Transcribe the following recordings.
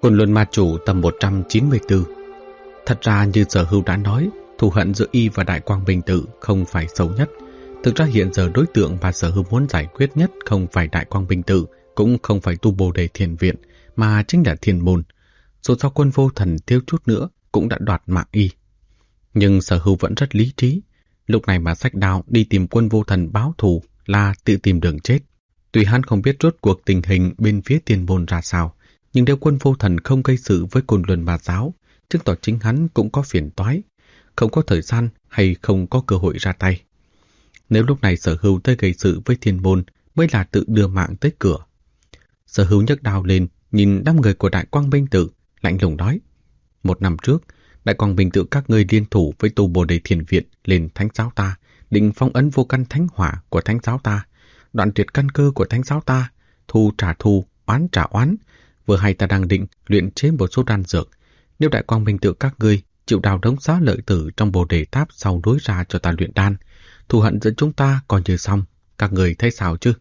Côn Luân Ma Chủ tập 194. Thật ra như Sở Hưu đã nói, thù hận giữa y và Đại Quang Minh Tự không phải xấu nhất. Thực ra hiện giờ đối tượng mà Sở Hưu muốn giải quyết nhất không phải Đại Quang Minh Tự, cũng không phải tu Bồ Đề Thiền Viện, mà chính là Thiên Môn. Dù sao Quân Vô Thần thiếu chút nữa cũng đã đoạt mạng y. Nhưng Sở Hưu vẫn rất lý trí. Lúc này mà xách đao đi tìm Quân Vô Thần báo thù là tự tìm đường chết. Tuy hắn không biết rốt cuộc tình hình bên phía Thiên Môn ra sao, nhưng nếu Quân Vô Thần không gây sự với Côn Luân Ma Giáo, chứng tỏ chính hắn cũng có phiền toái, không có thời gian hay không có cơ hội ra tay. Nếu lúc này Sở Hưu tới gây sự với Thiên Môn mới là tự đưa mạng tới cửa. Sở Hưu nhấc đao lên, nhìn đám người của Đại Quang Minh Tự, lạnh lùng nói: 1 năm trước, Đại Quang Minh Tự các ngươi liên thủ với tu Bồ Đề Thiền Viện lên Thánh Giáo ta, định phong ấn vô căn thánh hỏa của Thánh Giáo ta, đoạn tuyệt căn cơ của Thánh Giáo ta, thù trả thù, oán trả oán. Vừa hay ta đang định luyện chế một số đan dược. Nếu Đại Quang Minh Tự các ngươi chịu đào đống giá lợi tử trong Bồ Đề Tháp sau đối ra cho ta luyện đan, thù hận giữa chúng ta coi như xong. Các người thấy sao chứ?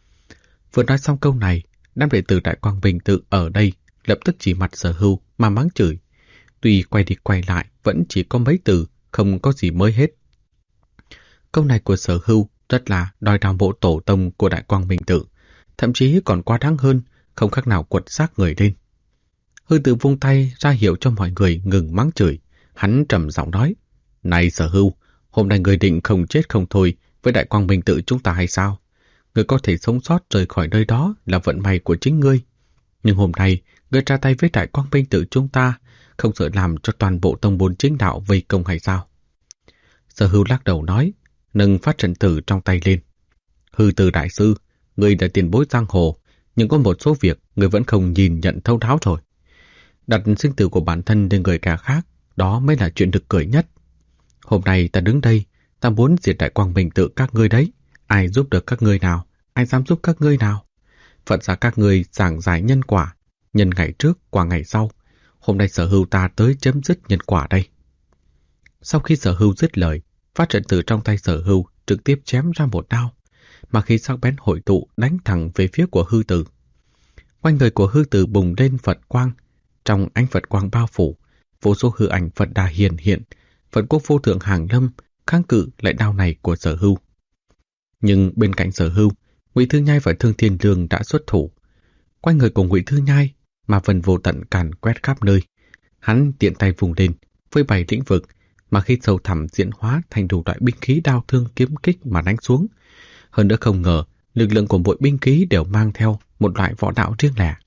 Vừa nói xong câu này, đám đệ tử Đại Quang Minh Tự ở đây lập tức chỉ mặt Sở Hưu mà mắng chửi. Tuy quay đi quay lại vẫn chỉ có mấy từ, không có gì mới hết. Câu này của Sở Hưu rất là đòi đào bộ tổ tông của Đại Quang Minh Tự, thậm chí còn quá đáng hơn, không khác nào quật xác người lên. Hư Tử vung tay ra hiệu cho mọi người ngừng mắng chửi. Hắn trầm giọng nói: này Sở Hưu, hôm nay người định không chết không thôi với Đại Quang Minh Tự chúng ta hay sao? Người có thể sống sót rời khỏi nơi đó là vận may của chính ngươi. Nhưng hôm nay, người ra tay với Đại Quang Minh Tự chúng ta, không sợ làm cho toàn bộ tông môn chính đạo vây công hay sao? Sở Hưu lắc đầu nói, nâng phát trận tử trong tay lên. Hư Tử đại sư, người là tiền bối giang hồ, nhưng có một số việc người vẫn không nhìn nhận thấu đáo rồi. Đặt sinh tử của bản thân lên người cả khác, đó mới là chuyện được cười nhất. Hôm nay ta đứng đây, ta muốn diệt Đại Quang Minh Tự các ngươi đấy. Ai giúp được các ngươi nào? Ai dám giúp các ngươi nào? Phận ra các ngươi giảng giải nhân quả, nhân ngày trước qua ngày sau. Hôm nay Sở Hưu ta tới chấm dứt nhân quả đây. Sau khi Sở Hưu dứt lời, phát trận tử trong tay Sở Hưu trực tiếp chém ra một đao, mà khi sắc bén hội tụ đánh thẳng về phía của Hư Tử. Quanh người của Hư Tử bùng lên Phật quang, trong ánh Phật quang bao phủ, vô số hư ảnh Phật Đà hiển hiện, Phật quốc vô thượng hàng lâm kháng cự lại đao này của Sở Hưu. Nhưng bên cạnh Sở Hưu, Ngụy Thư Nhai và Thương Thiên Lương đã xuất thủ. Quanh người của Ngụy Thư Nhai mà vần vô tận càn quét khắp nơi. Hắn tiện tay vùng lên với 7 lĩnh vực, mà khi sâu thẳm diễn hóa thành đủ loại binh khí đao thương kiếm kích mà đánh xuống. Hơn nữa không ngờ, lực lượng của mỗi binh khí đều mang theo một loại võ đạo riêng lẻ.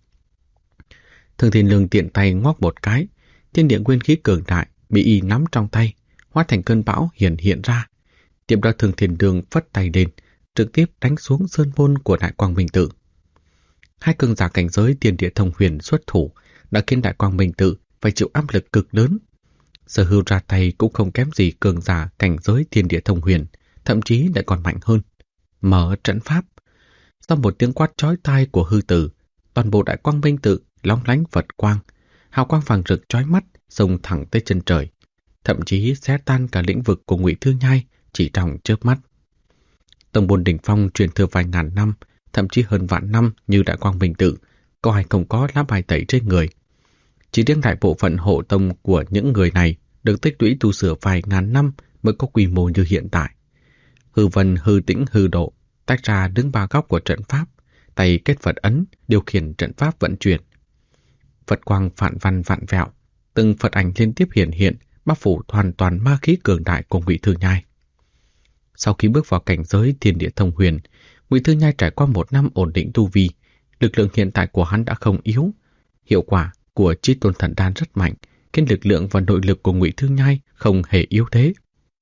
Thương Thiên Lương tiện tay ngoắc một cái, thiên địa nguyên khí cường đại bị y nắm trong tay, hóa thành cơn bão hiện ra. Tiếp đó Thương Thiên Lương phất tay lên, trực tiếp đánh xuống sơn môn của Đại Quang Minh Tự. Hai cường giả cảnh giới Thiên Địa Thông Huyền xuất thủ đã khiến Đại Quang Minh Tự phải chịu áp lực cực lớn. Sở Hưu ra tay cũng không kém gì cường giả cảnh giới Thiên Địa Thông Huyền, thậm chí lại còn mạnh hơn. Mở trận pháp. Sau một tiếng quát chói tai của Hư Tử, toàn bộ Đại Quang Minh Tự lóng lánh Phật quang, hào quang vàng rực chói mắt xông thẳng tới chân trời, thậm chí xé tan cả lĩnh vực của Ngụy Thư Nhai chỉ trong chớp mắt. Tông môn đỉnh phong truyền thừa vài ngàn năm, thậm chí hơn vạn năm như Đại Quang Minh Tự, có ai không có lá bài tẩy trên người. Chỉ riêng đại bộ phận hộ tông của những người này được tích lũy tu sửa vài ngàn năm mới có quy mô như hiện tại. Hư Vân, Hư Tĩnh, Hư Độ tách ra đứng ba góc của trận pháp, tay kết Phật ấn điều khiển trận pháp vận chuyển. Phật quang phản văn vạn vẹo, từng Phật ảnh liên tiếp hiện bao phủ hoàn toàn ma khí cường đại của Ngụy Thư Nhai. Sau khi bước vào cảnh giới Thiên Địa Thông Huyền, Ngụy Thư Nhai trải qua 1 năm ổn định tu vi, lực lượng hiện tại của hắn đã không yếu. Hiệu quả của Chí Tôn Thần Đan rất mạnh, khiến lực lượng và nội lực của Ngụy Thư Nhai không hề yếu thế.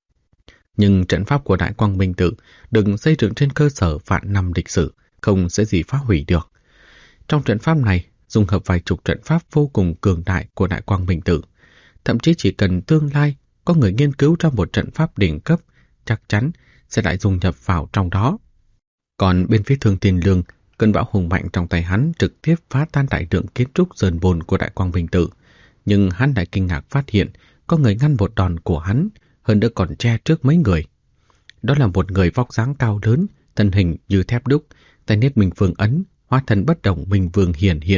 Nhưng trận pháp của Đại Quang Minh Tự đừng xây dựng trên cơ sở vạn năm lịch sử, không sẽ gì phá hủy được. Trong trận pháp này, dung hợp vài chục trận pháp vô cùng cường đại của Đại Quang Minh Tự. Thậm chí chỉ cần tương lai có người nghiên cứu ra một trận pháp đỉnh cấp, chắc chắn sẽ lại dung nhập vào trong đó. Còn bên phía Thương Thiên Lương, cơn bão hùng mạnh trong tay hắn trực tiếp phá tan đại lượng kiến trúc sơn môn của Đại Quang Minh Tự. Nhưng hắn lại kinh ngạc phát hiện có người ngăn một đòn của hắn, hơn nữa còn che trước mấy người. Đó là một người vóc dáng cao lớn, thân hình như thép đúc, tay niết Minh Vương ấn, hóa thân bất động Minh Vương hiển hiện,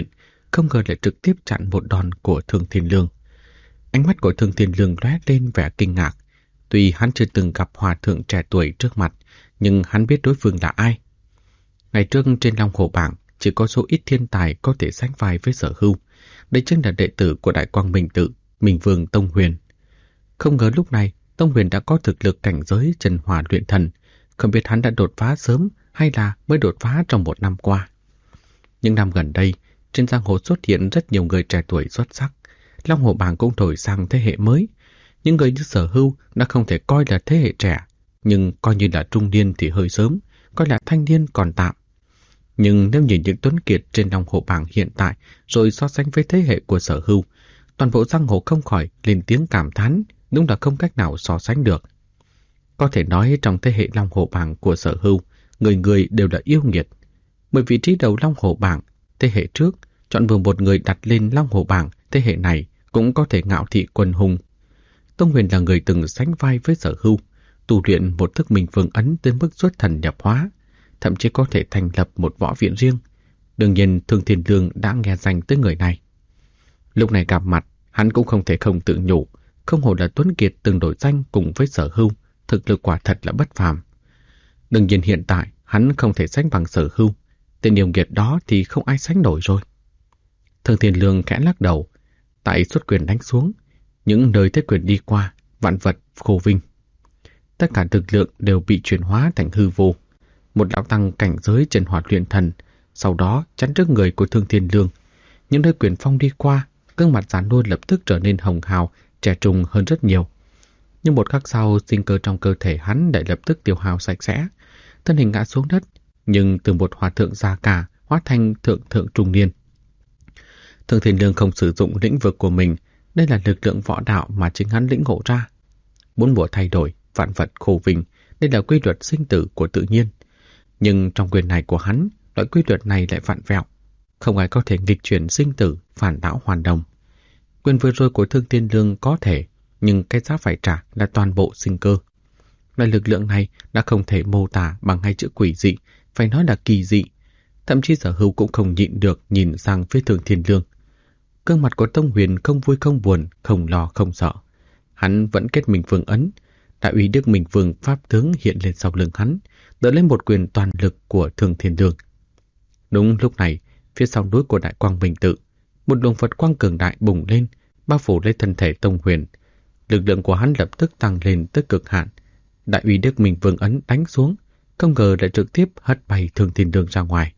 không ngờ lại trực tiếp chặn một đòn của Thương Thiên Lương. Ánh mắt của Thương Thiên Lương lóe lên vẻ kinh ngạc. Tuy hắn chưa từng gặp hòa thượng trẻ tuổi trước mặt, nhưng hắn biết đối phương là ai. Ngày trước trên Long Hồ bảng chỉ có số ít thiên tài có thể sánh vai với Sở Hưu. Đây chính là đệ tử của Đại Quang Minh Tự, Minh Vương Tông Huyền. Không ngờ lúc này Tông Huyền đã có thực lực cảnh giới chân hỏa luyện thần. Không biết hắn đã đột phá sớm hay là mới đột phá trong một năm qua. Những năm gần đây, trên giang hồ xuất hiện rất nhiều người trẻ tuổi xuất sắc. Long Hồ bảng cũng đổi sang thế hệ mới. Những người như Sở Hưu đã không thể coi là thế hệ trẻ, nhưng coi như là trung niên thì hơi sớm, coi là thanh niên còn tạm. Nhưng nếu nhìn những tuấn kiệt trên Long Hồ bảng hiện tại rồi so sánh với thế hệ của Sở Hưu, toàn bộ giang hồ không khỏi lên tiếng cảm thán, đúng là không cách nào so sánh được. Có thể nói trong thế hệ Long Hồ bảng của Sở Hưu, người người đều là yêu nghiệt. Bởi vị trí đầu Long Hồ bảng, thế hệ trước, chọn vừa một người đặt lên Long Hồ bảng, thế hệ này cũng có thể ngạo thị quân hùng. Tông Huyền là người từng sánh vai với Sở Hưu, tu luyện một thức Minh Vương ấn tới mức xuất thần nhập hóa, thậm chí có thể thành lập một võ viện riêng. Đương nhiên Thương Thiên Lương đã nghe danh tới người này. Lúc này gặp mặt, hắn cũng không thể không tự nhủ, không hổ là tuấn kiệt từng đổi danh cùng với Sở Hưu, thực lực quả thật là bất phàm. Đương nhiên hiện tại hắn không thể sánh bằng Sở Hưu, tên yêu nghiệt đó thì không ai sánh nổi rồi. Thương Thiên Lương khẽ lắc đầu, tại xuất quyền đánh xuống, những nơi thế quyền đi qua, vạn vật khô vinh. Tất cả lực lượng đều bị chuyển hóa thành hư vô. Một lão tăng cảnh giới chân hỏa luyện thần, sau đó chắn trước người của Thương Thiên Lương. Những nơi quyền phong đi qua, gương mặt già nua lập tức trở nên hồng hào, trẻ trung hơn rất nhiều. Nhưng một khắc sau, sinh cơ trong cơ thể hắn lại lập tức tiêu hao sạch sẽ, thân hình ngã xuống đất, nhưng từ một hòa thượng già cả hóa thành thượng trung niên. Thương Thiên Lương không sử dụng lĩnh vực của mình, đây là lực lượng võ đạo mà chính hắn lĩnh ngộ ra. Bốn mùa thay đổi, vạn vật khô vinh, đây là quy luật sinh tử của tự nhiên. Nhưng trong quyền này của hắn, loại quy luật này lại vặn vẹo. Không ai có thể nghịch chuyển sinh tử, phản đảo hoàn đồng. Quyền vừa rồi của Thương Thiên Lương có thể, nhưng cái giá phải trả là toàn bộ sinh cơ. Loại lực lượng này đã không thể mô tả bằng hai chữ quỷ dị, phải nói là kỳ dị. Thậm chí Sở Hưu cũng không nhịn được nhìn sang phía Thương Thiên Lương. Gương mặt của Tông Huyền không vui không buồn, không lo không sợ. Hắn vẫn kết Minh Vương ấn, đại uy Đức Minh Vương pháp tướng hiện lên sau lưng hắn, đỡ lên một quyền toàn lực của Thương Thiên Lương. Đúng lúc này, phía sau núi của Đại Quang Minh Tự, một luồng Phật quang cường đại bùng lên, bao phủ lấy thân thể Tông Huyền. Lực lượng của hắn lập tức tăng lên tới cực hạn. Đại uy Đức Minh Vương ấn đánh xuống, không ngờ lại trực tiếp hất bay Thương Thiên Lương ra ngoài.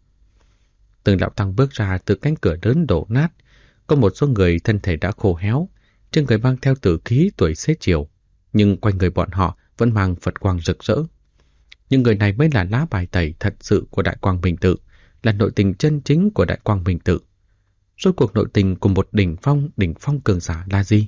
Từng lão tăng bước ra từ cánh cửa lớn đổ nát, có một số người thân thể đã khô héo, trên người mang theo tử khí tuổi xế chiều, nhưng quanh người bọn họ vẫn mang Phật quang rực rỡ. Những người này mới là lá bài tẩy thật sự của Đại Quang Minh Tự, là nội tình chân chính của Đại Quang Minh Tự. Rốt cuộc nội tình của một đỉnh phong cường giả là gì?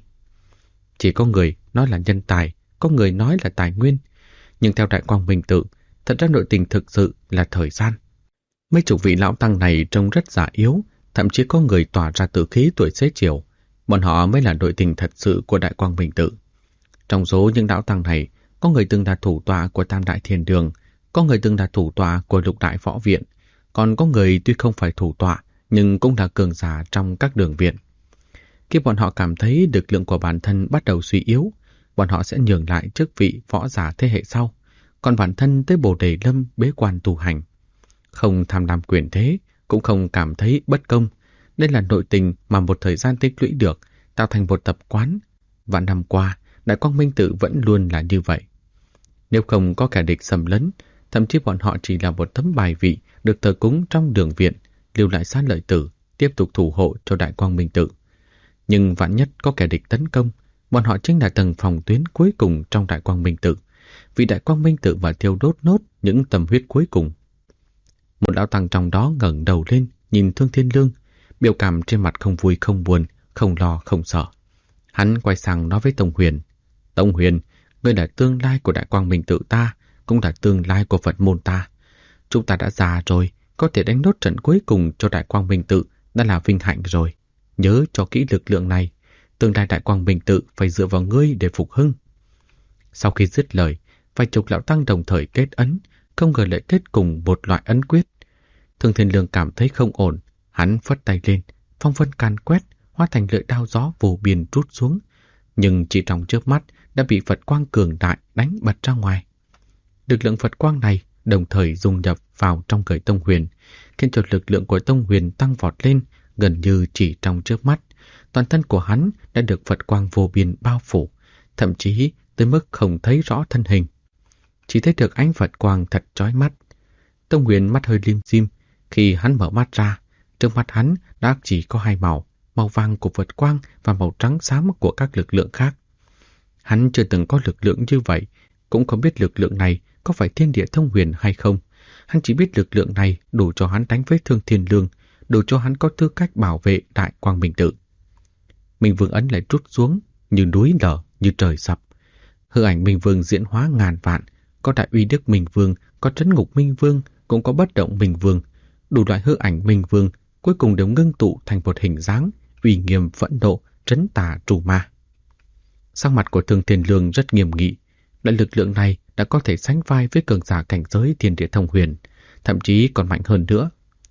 Chỉ có người nói là nhân tài, có người nói là tài nguyên, nhưng theo Đại Quang Minh Tự, thật ra nội tình thực sự là thời gian. Mấy chục vị lão tăng này trông rất già yếu, thậm chí có người tỏa ra tử khí tuổi xế chiều. Bọn họ mới là nội tình thật sự của Đại Quang Minh Tự. Trong số những lão tăng này, có người từng là thủ tọa của Tam Đại Thiền Đường, có người từng là thủ tọa của Lục Đại Võ Viện, còn có người tuy không phải thủ tọa nhưng cũng là cường giả trong các đường viện. Khi bọn họ cảm thấy lực lượng của bản thân bắt đầu suy yếu, bọn họ sẽ nhường lại chức vị võ giả thế hệ sau, còn bản thân tới Bồ Đề Lâm bế quan tu hành. Không tham lam quyền thế, cũng không cảm thấy bất công. Đây là nội tình mà một thời gian tích lũy được, tạo thành một tập quán. Vạn năm qua, Đại Quang Minh Tự vẫn luôn là như vậy. Nếu không có kẻ địch xâm lấn, thậm chí bọn họ chỉ là một tấm bài vị được thờ cúng trong đường viện, lưu lại sát lợi tử, tiếp tục thủ hộ cho Đại Quang Minh Tự. Nhưng vạn nhất có kẻ địch tấn công, bọn họ chính là tầng phòng tuyến cuối cùng trong Đại Quang Minh Tự, vì Đại Quang Minh Tự mà thiêu đốt nốt những tâm huyết cuối cùng. Một lão tăng trong đó ngẩng đầu lên, nhìn Thương Thiên Lương, biểu cảm trên mặt không vui không buồn, không lo không sợ. Hắn quay sang nói với Tông Huyền: Tông Huyền, ngươi là tương lai của Đại Quang Minh Tự ta, cũng là tương lai của Phật môn ta. Chúng ta đã già rồi, có thể đánh nốt trận cuối cùng cho Đại Quang Minh Tự đã là vinh hạnh rồi. Nhớ cho kỹ lực lượng này, tương lai Đại Quang Minh Tự phải dựa vào ngươi để phục hưng. Sau khi dứt lời, vài chục lão tăng đồng thời kết ấn, không ngờ lại kết cùng một loại ấn quyết. Thương Thiên Lương cảm thấy không ổn, hắn phất tay lên, phong vân càn quét, hóa thành lưỡi đao gió vô biên trút xuống, nhưng chỉ trong chớp mắt đã bị Phật quang cường đại đánh bật ra ngoài. Lực lượng Phật quang này đồng thời dung nhập vào trong người Tông Huyền, khiến cho lực lượng của Tông Huyền tăng vọt lên, gần như chỉ trong chớp mắt. Toàn thân của hắn đã được Phật quang vô biên bao phủ, thậm chí tới mức không thấy rõ thân hình. Chỉ thấy được ánh Phật quang thật chói mắt. Tông Huyền mắt hơi lim dim, khi hắn mở mắt ra, trước mắt hắn đã chỉ có hai màu, màu vàng của Phật quang và màu trắng xám của các lực lượng khác. Hắn chưa từng có lực lượng như vậy, cũng không biết lực lượng này có phải thiên địa thông huyền hay không. Hắn chỉ biết lực lượng này đủ cho hắn đánh với Thương Thiên Lương, đủ cho hắn có tư cách bảo vệ Đại Quang Minh Tự. Minh Vương ấn lại trút xuống, như núi lở, như trời sập. Hư ảnh Minh Vương diễn hóa ngàn vạn, có Đại Uy Đức Minh Vương, có Trấn Ngục Minh Vương, cũng có Bất Động Minh Vương. Đủ loại hư ảnh Minh Vương cuối cùng đều ngưng tụ thành một hình dáng uy nghiêm phẫn nộ, trấn tà trù ma. Sắc mặt của Thương Thiên Lương rất nghiêm nghị. Loại lực lượng này đã có thể sánh vai với cường giả cảnh giới thiên địa thông huyền, thậm chí còn mạnh hơn nữa.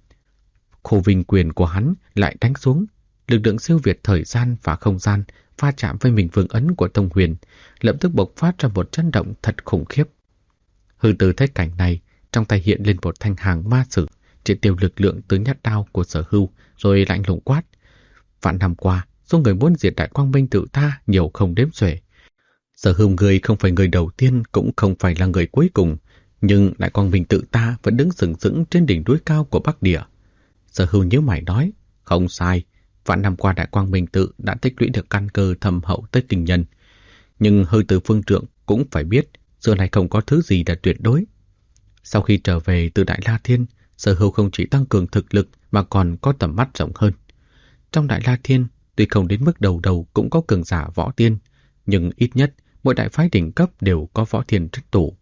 Khô vinh quyền của hắn lại đánh xuống, lực lượng siêu việt thời gian và không gian va chạm với Minh Vương ấn của Tông Huyền, lập tức bộc phát ra một chấn động thật khủng khiếp. Hư Tử thấy cảnh này, trong tay hiện lên một thanh hàng ma sử, triệt tiêu lực lượng từ nhát đao của Sở Hưu, rồi lạnh lùng quát: vạn năm qua, số người muốn diệt Đại Quang Minh Tự ta nhiều không đếm xuể. Sở Hưu người không phải người đầu tiên, cũng không phải là người cuối cùng, nhưng Đại Quang Minh Tự ta vẫn đứng sừng sững trên đỉnh núi cao của Bắc Địa. Sở Hưu nhíu mày nói: không sai, vạn năm qua Đại Quang Minh Tự đã tích lũy được căn cơ thâm hậu tới kinh nhân. Nhưng Hư Tử phương trượng cũng phải biết, xưa này không có thứ gì là tuyệt đối. Sau khi trở về từ Đại La Thiên, Sở Hưu không chỉ tăng cường thực lực mà còn có tầm mắt rộng hơn. Trong Đại La Thiên, tuy không đến mức đầu đầu cũng có cường giả võ tiên, nhưng ít nhất mỗi đại phái đỉnh cấp đều có võ tiên trách tủ.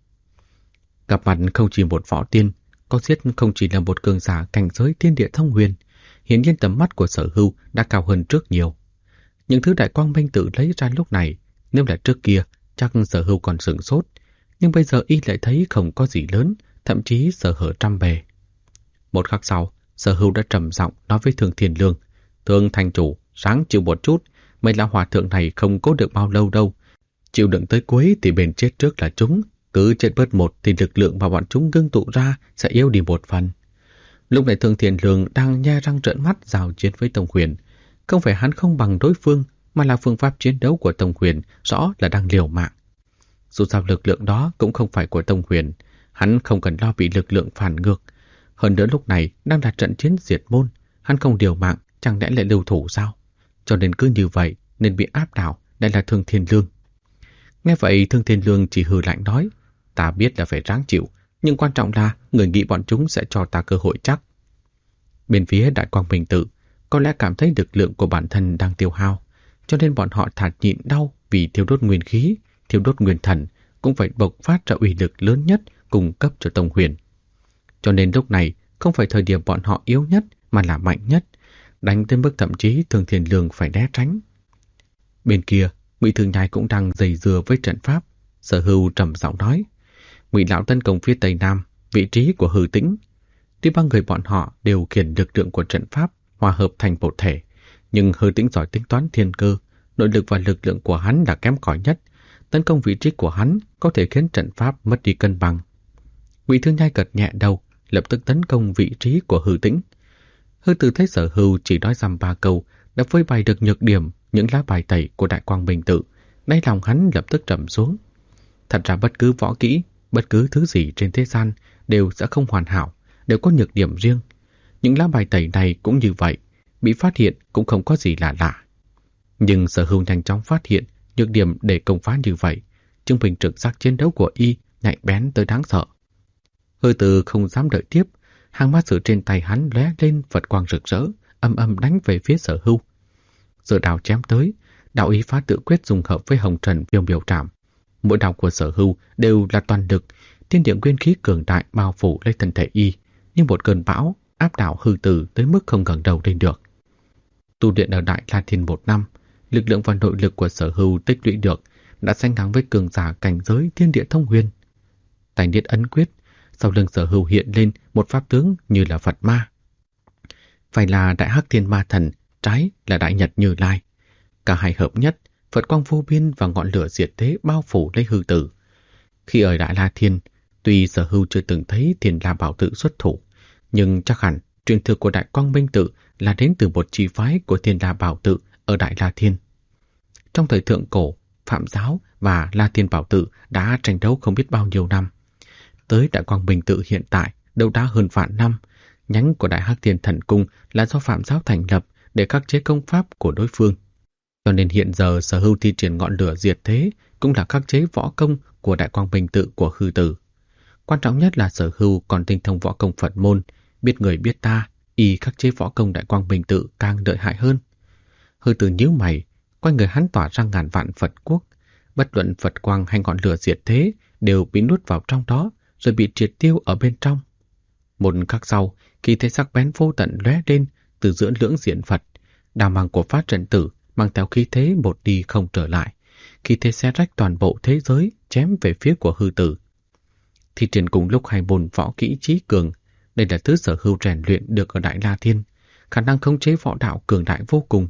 Gặp mặt không chỉ một võ tiên, có giết không chỉ là một cường giả cảnh giới thiên địa thông huyền. Hiển nhiên tầm mắt của Sở Hưu đã cao hơn trước nhiều. Những thứ Đại Quang Minh Tự lấy ra lúc này, nếu là trước kia chắc Sở Hưu còn sửng sốt, nhưng bây giờ y lại thấy không có gì lớn, thậm chí sở hở trăm bề. Một khắc sau, Sở Hưu đã trầm giọng nói với Thương Thiên Lương: Thương thành chủ, ráng chịu một chút, mấy lão hòa thượng này không cố được bao lâu đâu. Chịu đựng tới cuối thì bền chết trước là chúng, cứ chết bớt một thì lực lượng mà bọn chúng ngưng tụ ra sẽ yếu đi một phần. Lúc này Thương Thiên Lương đang nhe răng trợn mắt giao chiến với Tông Huyền. Không phải hắn không bằng đối phương, mà là phương pháp chiến đấu của Tông Huyền rõ là đang liều mạng. Dù sao lực lượng đó cũng không phải của Tông Huyền, hắn không cần lo bị lực lượng phản ngược. Hơn nữa lúc này đang là trận chiến diệt môn, hắn không liều mạng chẳng lẽ lại lưu thủ sao? Cho nên cứ như vậy nên bị áp đảo, đây là Thương Thiên Lương. Nghe vậy Thương Thiên Lương chỉ hừ lạnh nói: ta biết là phải ráng chịu, nhưng quan trọng là người nghĩ bọn chúng sẽ cho ta cơ hội chắc. Bên phía Đại Quang Minh Tự có lẽ cảm thấy lực lượng của bản thân đang tiêu hao, cho nên bọn họ thà nhịn đau vì thiêu đốt nguyên khí, thiêu đốt nguyên thần, cũng phải bộc phát ra uy lực lớn nhất cung cấp cho Tông Huyền. Cho nên lúc này không phải thời điểm bọn họ yếu nhất mà là mạnh nhất, đánh tới mức thậm chí Thương Thiên Lương phải né tránh. Bên kia, Ngụy Thường Nhai cũng đang giày dừa với trận pháp. Sở Hưu trầm giọng nói: Ngụy lão tấn công phía tây nam, vị trí của Hư Tĩnh. Tuy ba người bọn họ đều khiển lực lượng của trận pháp hòa hợp thành một thể, nhưng Hư Tĩnh giỏi tính toán thiên cơ, nội lực và lực lượng của hắn là kém cỏi nhất. Tấn công vị trí của hắn có thể khiến trận pháp mất đi cân bằng. Ngụy Thương Nhai gật nhẹ đầu, lập tức tấn công vị trí của Hư Tĩnh. Hư Tử thấy Sở Hưu chỉ nói dăm ba câu đã phơi bày được nhược điểm, những lá bài tẩy của Đại Quang Minh Tự, đáy lòng hắn lập tức trầm xuống. Thật ra bất cứ võ kỹ, bất cứ thứ gì trên thế gian đều sẽ không hoàn hảo, đều có nhược điểm riêng. Những lá bài tẩy này cũng như vậy, bị phát hiện cũng không có gì là lạ. Nhưng Sở Hưu nhanh chóng phát hiện nhược điểm để công phá như vậy, chứng minh trực giác chiến đấu của y nhạy bén tới đáng sợ. Hư Tử không dám đợi tiếp, hàng ma sử trên tay hắn lóe lên Phật quang rực rỡ, âm âm đánh về phía Sở Hưu. Giờ đào chém tới, đạo ý phá tự quyết dùng hợp với hồng trần miêu miêu trảm. Mỗi đào của Sở Hưu đều là toàn lực, thiên địa nguyên khí cường đại bao phủ lấy thân thể y, như một cơn bão áp đảo Hư Tử tới mức không ngẩng đầu lên được. Tu luyện ở Đại La Thiên 1 năm, lực lượng và nội lực của Sở Hưu tích lũy được đã sánh ngang với cường giả cảnh giới thiên địa thông huyền. Tay niết ấn quyết, sau lưng Sở Hưu hiện lên một pháp tướng như là Phật ma. Phải là Đại Hắc Thiên Ma Thần trái là Đại Nhật Như Lai. Cả hai hợp nhất, Phật quang vô biên và ngọn lửa diệt thế bao phủ lấy hư tử. Khi ở Đại La Thiên, tuy Sở Hưu chưa từng thấy Thiền La Bảo Tự xuất thủ, nhưng chắc hẳn truyền thừa của Đại Quang Minh Tự là đến từ một chi phái của Thiền La Bảo Tự ở Đại La Thiên. Trong thời thượng cổ, Phạm Giáo và La Thiên Bảo Tự đã tranh đấu không biết bao nhiêu năm. Tới Đại Quang Minh Tự hiện tại đâu đã hơn vạn năm. Nhánh của Đại Hắc Thiên Thần Cung là do Phạm Giáo thành lập để khắc chế công pháp của đối phương. Cho nên hiện giờ Sở Hưu thi triển ngọn lửa diệt thế cũng là khắc chế võ công của Đại Quang Minh Tự của hư tử. Quan trọng nhất là Sở Hưu còn tinh thông võ công Phật môn, biết người biết ta, y khắc chế võ công Đại Quang Minh Tự càng lợi hại hơn. Hư tử nhíu mày, quanh người hắn tỏa ra ngàn vạn Phật quốc, bất luận Phật quang hay ngọn lửa diệt thế đều bị nuốt vào trong đó rồi bị triệt tiêu ở bên trong. Một khắc sau, khi thế sắc bén vô tận lóe lên từ giữa lưỡng diện Phật, đao mang của Phát Trận Tử mang theo khí thế một đi không trở lại, khí thế xé rách toàn bộ thế giới chém về phía của hư tử. Thi triển cùng lúc hai môn võ kỹ trí cường, đây là thứ Sở Hưu rèn luyện được ở Đại La Thiên, khả năng khống chế võ đạo cường đại vô cùng.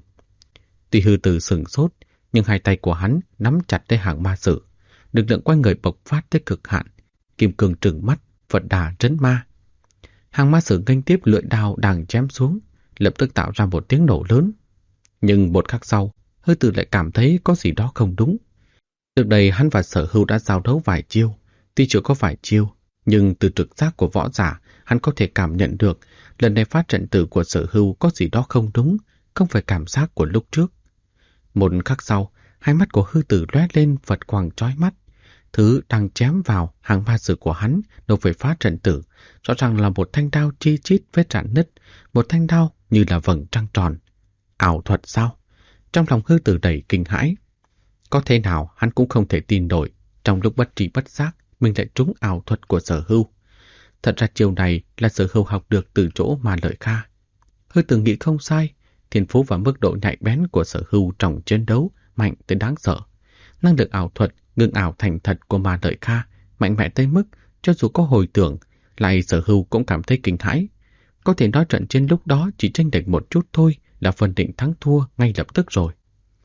Tuy hư tử sửng sốt, nhưng hai tay của hắn nắm chặt lấy Hàng Ma Sử, lực lượng quanh người bộc phát tới cực hạn, kim cương trừng mắt, Phật đà trấn ma. Hàng Ma Sử nghênh tiếp lưỡi đao đang chém xuống, lập tức tạo ra một tiếng nổ lớn. Nhưng một khắc sau, hư tử lại cảm thấy có gì đó không đúng. Trước đây hắn và Sở Hưu đã giao đấu vài chiêu, tuy chưa có vài chiêu, nhưng từ trực giác của võ giả, hắn có thể cảm nhận được lần này Phát Trận Tử của Sở Hưu có gì đó không đúng, không phải cảm giác của lúc trước. Một khắc sau, hai mắt của hư tử lóe lên Phật quang chói mắt. Thứ đang chém vào Hàng Ma Sử của hắn nộp về Phát Trận Tử, rõ ràng là một thanh đao chi chít vết rạn nứt, một thanh đao như là vầng trăng tròn. Ảo thuật sao? Trong lòng hư tử đầy kinh hãi. Có thể nào hắn cũng không thể tin nổi, trong lúc bất trí bất giác mình lại trúng ảo thuật của Sở Hưu. Thật ra chiều này là Sở Hưu học được từ chỗ Ma Lợi Kha. Hư tử nghĩ không sai, thiên phú và mức độ nhạy bén của Sở Hưu trong chiến đấu mạnh tới đáng sợ. Năng lực ảo thuật ngưng ảo thành thật của Ma Lợi Kha mạnh mẽ tới mức cho dù có hồi tưởng, lại Sở Hưu cũng cảm thấy kinh hãi. Có thể nói trận chiến lúc đó chỉ chênh lệch một chút thôi là phân định thắng thua ngay lập tức rồi.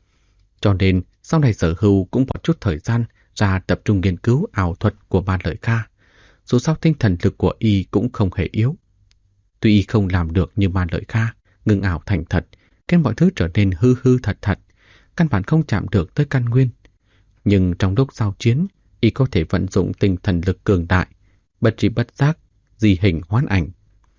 Cho nên sau này Sở Hưu cũng bỏ chút thời gian ra tập trung nghiên cứu ảo thuật của Ma Lợi Kha. Dù sao tinh thần lực của y cũng không hề yếu. Tuy y không làm được như Ma Lợi Kha, ngưng ảo thành thật, khiến mọi thứ trở nên hư hư thật thật, căn bản không chạm được tới căn nguyên. Nhưng trong lúc giao chiến, y có thể vận dụng tinh thần lực cường đại, bất tri bất giác, di hình hoán ảnh.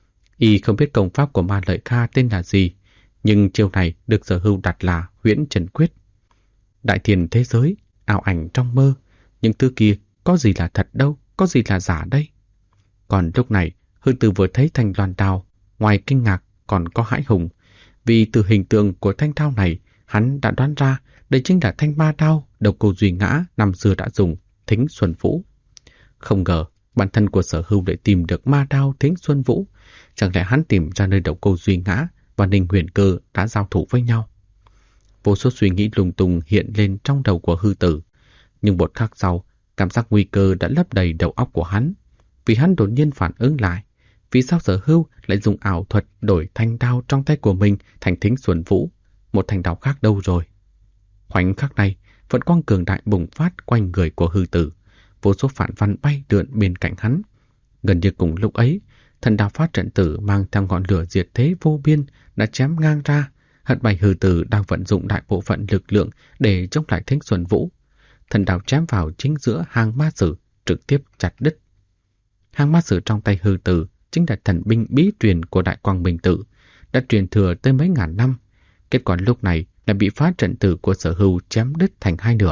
Y không biết công pháp của Ma Lợi Kha tên là gì, nhưng chiêu này được Sở Hưu đặt là Huyễn Trần Quyết. Đại thiền thế giới, ảo ảnh trong mơ, nhưng thứ kia có gì là thật đâu, có gì là giả đây. Còn lúc này, hư tử vừa thấy thanh loan đao, ngoài kinh ngạc còn có hãi hùng, vì từ hình tượng của thanh đao này, hắn đã đoán ra đây chính là thanh ma đao Độc Cô Duy Ngã năm xưa đã dùng, Thính Xuân Vũ. Không ngờ, bản thân của Sở Hưu lại tìm được ma đao Thính Xuân Vũ. Chẳng lẽ hắn tìm ra nơi Độc Cô Duy Ngã và Ninh Huyền Cơ đã giao thủ với nhau? Vô số suy nghĩ lung tung hiện lên trong đầu của hư tử. Nhưng một khắc sau, cảm giác nguy cơ đã lấp đầy đầu óc của hắn. Vì hắn đột nhiên phản ứng lại. Vì sao Sở Hưu lại dùng ảo thuật đổi thanh đao trong tay của mình thành Thính Xuân Vũ? Một thanh đao khác đâu rồi? Khoảnh khắc này, Phật quang cường đại bùng phát quanh người của hư tử. Vô số phản văn bay lượn bên cạnh hắn. Gần như cùng lúc ấy, thần đao Phát Trận Tử mang theo ngọn lửa diệt thế vô biên đã chém ngang ra. Hận bày hư tử đang vận dụng đại bộ phận lực lượng để chống lại Thính Xuân Vũ. Thần đao chém vào chính giữa Hàng Ma Sử, trực tiếp chặt đứt. Hàng Ma Sử trong tay hư tử chính là thần binh bí truyền của Đại Quang Minh Tự, đã truyền thừa tới mấy ngàn năm. Kết quả lúc này lại bị Phát Trận Tử của Sở Hưu chém đứt thành hai nửa.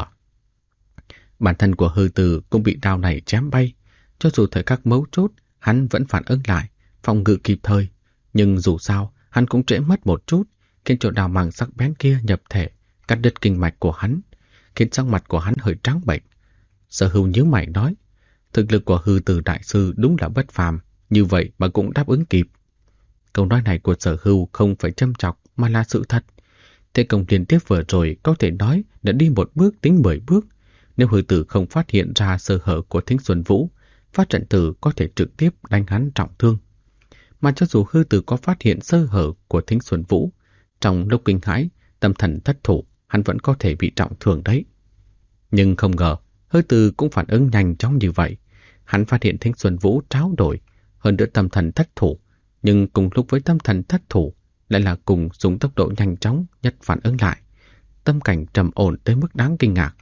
Bản thân của hư tử cũng bị đao này chém bay. Cho dù thời khắc mấu chốt, hắn vẫn phản ứng lại, phòng ngự kịp thời. Nhưng dù sao, hắn cũng trễ mất một chút, khiến chỗ đao mang sắc bén kia nhập thể, cắt đứt kinh mạch của hắn, khiến sắc mặt của hắn hơi trắng bệch. Sở Hưu nhíu mày nói, thực lực của hư tử đại sư đúng là bất phàm, như vậy mà cũng đáp ứng kịp. Câu nói này của Sở Hưu không phải châm chọc mà là sự thật. Thế công liên tiếp vừa rồi có thể nói đã đi một bước tính 10 bước. Nếu hư tử không phát hiện ra sơ hở của Thính Xuân Vũ, Phát Trận Tử có thể trực tiếp đánh hắn trọng thương. Mà cho dù hư tử có phát hiện sơ hở của Thính Xuân Vũ, Trong lúc kinh hãi, tâm thần thất thủ, hắn vẫn có thể bị trọng thương đấy. Nhưng không ngờ, Hư Từ cũng phản ứng nhanh chóng như vậy. Hắn phát hiện Thính Xuân Vũ tráo đổi, hơn nữa tâm thần thất thủ, nhưng cùng lúc với tâm thần thất thủ lại là cùng dùng tốc độ nhanh chóng nhất phản ứng lại. Tâm cảnh trầm ổn tới mức đáng kinh ngạc.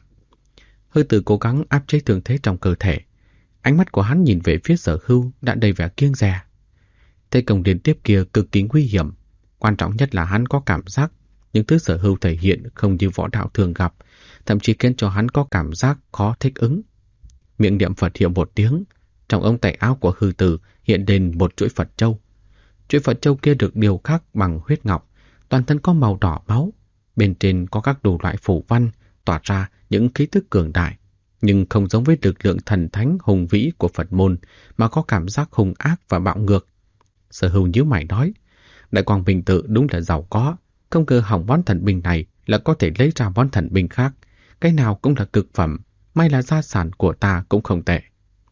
Hư Từ cố gắng áp chế thương thế trong cơ thể. Ánh mắt của hắn nhìn về phía Sở Hưu đã đầy vẻ kiêng dè. Thế công liên tiếp kia cực kỳ nguy hiểm. Quan trọng nhất là hắn có cảm giác những thứ Sở Hưu thể hiện không như võ đạo thường gặp, thậm chí khiến cho hắn có cảm giác khó thích ứng. Miệng niệm Phật hiệu một tiếng, trong ống tay áo của Hư Từ hiện lên một chuỗi Phật châu. Chuỗi Phật châu kia được điêu khắc bằng huyết ngọc, toàn thân có màu đỏ máu, bên trên có các đủ loại phù văn tỏa ra những khí tức cường đại, nhưng không giống với lực lượng thần thánh hùng vĩ của Phật môn, mà có cảm giác hung ác và bạo ngược. Sở Hưu nhíu mày nói, Đại Quang Bình Tự đúng là giàu có, không ngờ hỏng món thần binh này là có thể lấy ra món thần binh khác, cái nào cũng là cực phẩm, may là gia sản của ta cũng không tệ.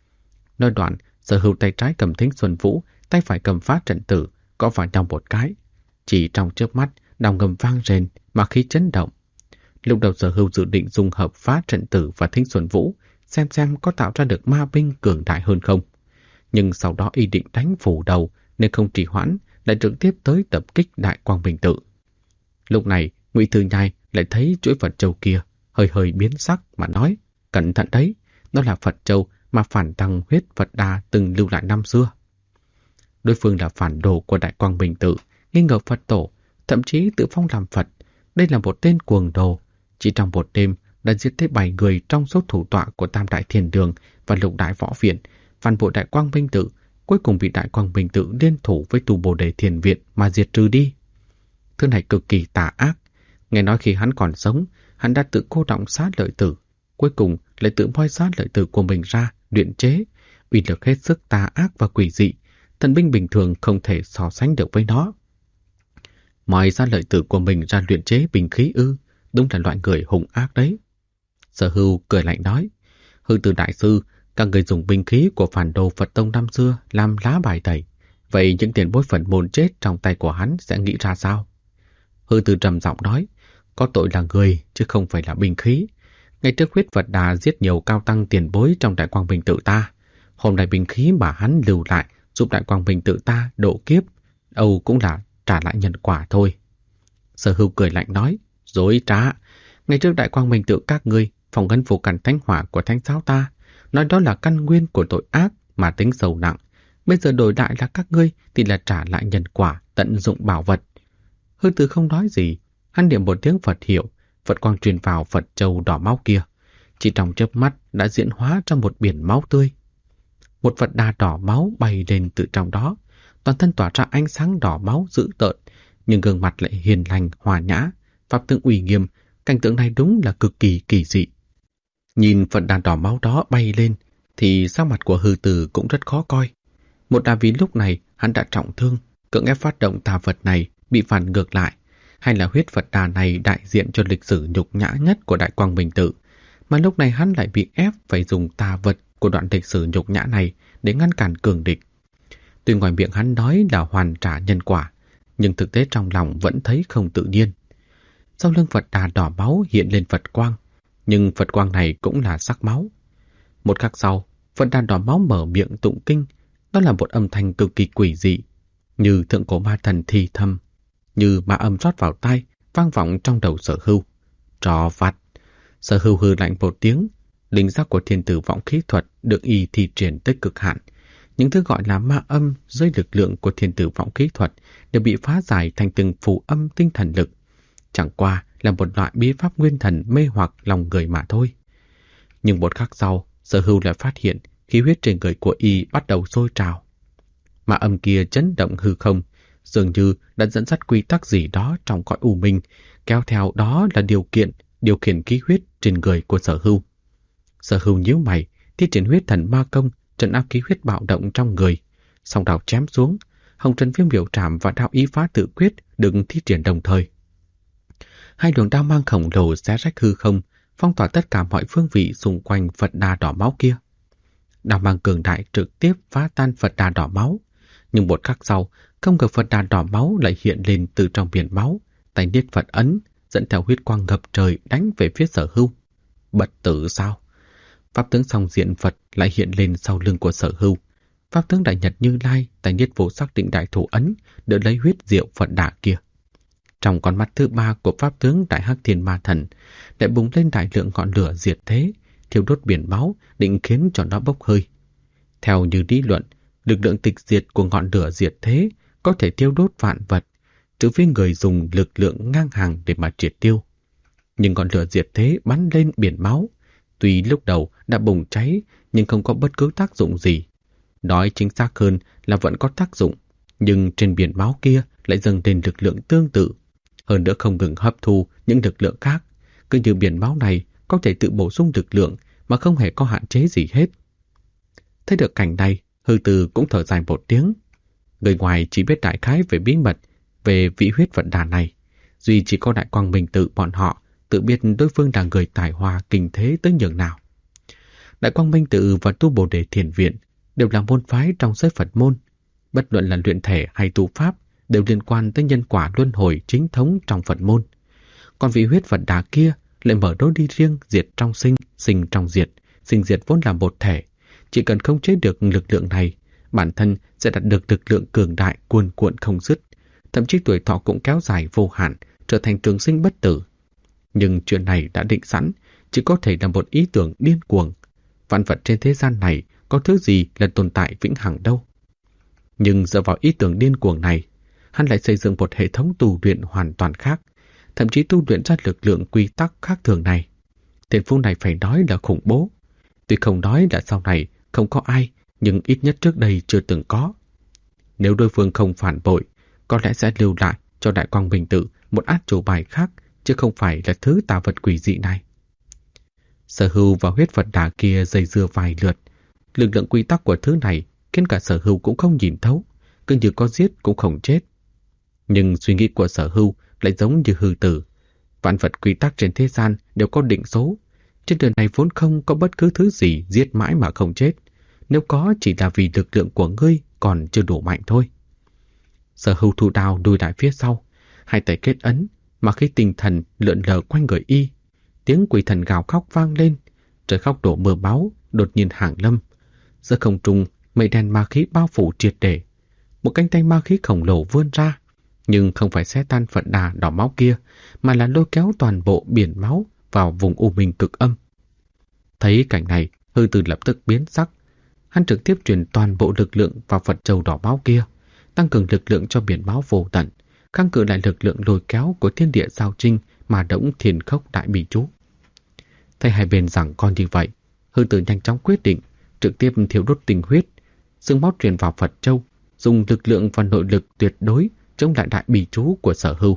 Nói đoạn, Sở Hưu tay trái cầm Thính Xuân Vũ, tay phải cầm Phá Trận Tử, có vào nhau một cái. Chỉ trong chớp mắt, đào ngầm vang rền, mà khí chấn động. Lúc đầu Sở Hưu dự định dùng hợp Phá Trận Tử và Thính Xuân Vũ, xem có tạo ra được ma binh cường đại hơn không. Nhưng sau đó ý định đánh phủ đầu, nên không trì hoãn, lại trực tiếp tới tập kích Đại Quang Bình Tự. Lúc này, Ngụy Thư Nhai lại thấy chuỗi Phật châu kia, hơi biến sắc mà nói, cẩn thận đấy, đó là Phật châu mà phản tăng huyết Phật Đà từng lưu lại năm xưa. Đối phương là phản đồ của Đại Quang Bình Tự, nghi ngờ Phật tổ, thậm chí tự phong làm Phật. Đây là một tên cuồng đồ, chỉ trong một đêm đã giết tới 7 người trong số thủ tọa của Tam Đại Thiền Đường và Lục Đại Võ Viện, phản bội Đại Quang Bình Tự, cuối cùng bị Đại Quang Bình Tự liên thủ với Tu Bồ Đề Thiền Viện mà diệt trừ đi. Thứ này cực kỳ tà ác. Nghe nói khi hắn còn sống, hắn đã tự cô đọng sát lợi tử, cuối cùng lại tự moi sát lợi tử của mình ra, luyện chế, uy lực hết sức tà ác và quỷ dị, thần binh bình thường không thể so sánh được với nó. Moi sát lợi tử của mình ra luyện chế bình khí ư, đúng là loại người hung ác đấy. Sở Hưu cười lạnh nói, Hư Từ đại sư, các người dùng binh khí của phản đồ Phật tông năm xưa làm lá bài tẩy, vậy những tiền bối Phật môn chết trong tay của hắn sẽ nghĩ ra sao? Hư Từ trầm giọng nói, có tội là người chứ không phải là binh khí. Ngày trước huyết Phật Đà giết nhiều cao tăng tiền bối trong Đại Quang Bình Tự ta, hôm nay binh khí mà hắn lưu lại giúp Đại Quang Bình Tự ta độ kiếp, Âu cũng là trả lại nhân quả thôi. Sở Hưu cười lạnh nói, dối trá. Ngày trước Đại Quang Bình Tự các ngươi phòng ngân phù cản thánh hỏa của thánh giáo ta, nói đó là căn nguyên của tội ác mà tính sâu nặng. Bây giờ đổi đại là các ngươi thì là trả lại nhân quả, tận dụng bảo vật. Hư Từ không nói gì, hắn niệm một tiếng Phật hiệu, Phật quang truyền vào Phật châu đỏ máu kia, chỉ trong chớp mắt đã diễn hóa trong một biển máu tươi. Một Phật Đà đỏ máu bay lên từ trong đó, toàn thân tỏa ra ánh sáng đỏ máu dữ tợn, nhưng gương mặt lại hiền lành hòa nhã, pháp tướng uy nghiêm. Cảnh tượng này đúng là cực kỳ kỳ dị. Nhìn Phật Đà đỏ máu đó bay lên, thì sắc mặt của Hư Từ cũng rất khó coi. Một là vì lúc này hắn đã trọng thương, cưỡng ép phát động tà vật này bị phản ngược lại, hay là huyết Phật Đà này đại diện cho lịch sử nhục nhã nhất của Đại Quang Bình Tự, mà lúc này hắn lại bị ép phải dùng tà vật của đoạn lịch sử nhục nhã này để ngăn cản cường địch. Tuy ngoài miệng hắn nói là hoàn trả nhân quả, nhưng thực tế trong lòng vẫn thấy không tự nhiên. Sau lưng Phật Đà đỏ máu hiện lên Phật quang, nhưng Phật quang này cũng là sắc máu. Một khắc sau, Phật Đà đỏ máu mở miệng tụng kinh, đó là một âm thanh cực kỳ quỷ dị, như thượng cổ ma thần thì thầm, như ma âm rót vào tai, vang vọng trong đầu Sở Hưu. Trò vặt! Sở Hưu hừ lạnh một tiếng, linh giác của thiên tử vọng khí thuật được y thi triển tới cực hạn. Những thứ gọi là ma âm dưới lực lượng của thiên tử vọng khí thuật đều bị phá giải thành từng phù âm tinh thần lực. Chẳng qua là một loại bí pháp nguyên thần mê hoặc lòng người mà thôi. Nhưng một khắc sau, Sở Hưu lại phát hiện khí huyết trên người của y bắt đầu sôi trào. Ma âm kia chấn động hư không, dường như đã dẫn dắt quy tắc gì đó trong cõi u minh, kéo theo đó là điều khiển khí huyết trên người của Sở Hưu. Sở Hưu nhíu mày, thi triển huyết thần ma công, trấn áp khí huyết bạo động trong người. Song đao chém xuống, Hồng Trần Viêm Biểu Trảm và đao ý phá tự quyết được thi triển đồng thời. Hai luồng đao mang khổng lồ xé rách hư không, phong tỏa tất cả mọi phương vị xung quanh Phật Đà đỏ máu kia. Đao mang cường đại trực tiếp phá tan Phật Đà đỏ máu, nhưng một khắc sau, không ngờ Phật Đà đỏ máu lại hiện lên từ trong biển máu, tay niết Phật ấn, dẫn theo huyết quang ngập trời đánh về phía Sở Hưu. Bật tử sao? Pháp tướng song diện Phật lại hiện lên sau lưng của Sở Hưu. Pháp tướng Đại Nhật Như Lai, tay niết vô sắc định đại thủ ấn, đỡ lấy huyết diệu Phật đà kia. Trong con mắt thứ ba của Pháp tướng Đại Hắc Thiên Ma Thần, lại bùng lên đại lượng ngọn lửa diệt thế, thiêu đốt biển máu, định khiến cho nó bốc hơi. Theo như lý luận, lực lượng tịch diệt của ngọn lửa diệt thế có thể tiêu đốt vạn vật, trừ phi người dùng lực lượng ngang hàng để mà triệt tiêu. Nhưng ngọn lửa diệt thế bắn lên biển máu, tuy lúc đầu đã bùng cháy nhưng không có bất cứ tác dụng gì. Nói chính xác hơn là vẫn có tác dụng, nhưng trên biển máu kia lại dâng lên lực lượng tương tự, hơn nữa không ngừng hấp thu những lực lượng khác. Cứ như biển máu này có thể tự bổ sung lực lượng mà không hề có hạn chế gì hết. Thấy được cảnh này, Hư Từ cũng thở dài một tiếng. Người ngoài chỉ biết đại khái về bí mật về vị huyết Phật đà này, duy chỉ có Đại Quang Minh Tự bọn họ tự biết đối phương là người tài hoa kinh thế tới nhường nào. Đại Quang Minh Tự và Tu Bồ Đề Thiền Viện đều là môn phái trong giới Phật môn, bất luận là luyện thể hay tu pháp đều liên quan tới nhân quả luân hồi chính thống trong Phật môn. Còn vị huyết Phật đà kia lại mở lối đi riêng, diệt trong sinh, sinh trong diệt, sinh diệt vốn là một thể. Chỉ cần khống chế được lực lượng này, bản thân sẽ đạt được lực lượng cường đại cuồn cuộn không dứt, thậm chí tuổi thọ cũng kéo dài vô hạn, trở thành trường sinh bất tử. Nhưng chuyện này đã định sẵn, chỉ có thể là một ý tưởng điên cuồng. Vạn vật trên thế gian này có thứ gì là tồn tại vĩnh hằng đâu. Nhưng dựa vào ý tưởng điên cuồng này, hắn lại xây dựng một hệ thống tu luyện hoàn toàn khác, thậm chí tu luyện ra lực lượng quy tắc khác thường này. Thiên phú này phải nói là khủng bố. Tuy không nói là sau này không có ai, nhưng ít nhất trước đây chưa từng có. Nếu đối phương không phản bội, có lẽ sẽ lưu lại cho Đại Quang Minh Tự một át chủ bài khác, chứ không phải là thứ tà vật quỷ dị này. Sở Hưu và huyết Phật đà kia dây dưa vài lượt. Lực lượng quy tắc của thứ này khiến cả Sở Hưu cũng không nhìn thấu, cứ như có giết cũng không chết. Nhưng suy nghĩ của Sở Hưu lại giống như Hư Tử. Vạn vật quy tắc trên thế gian đều có định số. Trên đời này vốn không có bất cứ thứ gì giết mãi mà không chết. Nếu có chỉ là vì lực lượng của ngươi còn chưa đủ mạnh thôi. Sở Hưu thu đao đuôi lại phía sau, hai tay kết ấn, mà khi tinh thần lượn lờ quanh người y, tiếng quỷ thần gào khóc vang lên, trời khóc đổ mưa báu đột nhiên hàng lâm. Giữa không trung, mây đen ma khí bao phủ triệt để. Một cánh tay ma khí khổng lồ vươn ra, nhưng không phải xé tan Phật đà đỏ máu kia, mà là lôi kéo toàn bộ biển máu vào vùng u minh cực âm. Thấy cảnh này, Hư Từ lập tức biến sắc. Hắn trực tiếp truyền toàn bộ lực lượng vào Phật châu đỏ máu kia, tăng cường lực lượng cho biển máu vô tận, kháng cự lại lực lượng lôi kéo của thiên địa giao trinh mà động thiền khốc đại bỉ chú. Thấy hai bên rằng con như vậy, Hư Từ nhanh chóng quyết định trực tiếp thiêu đốt tinh huyết, xương máu truyền vào Phật châu, dùng lực lượng và nội lực tuyệt đối chống lại đại bỉ chú của Sở Hưu.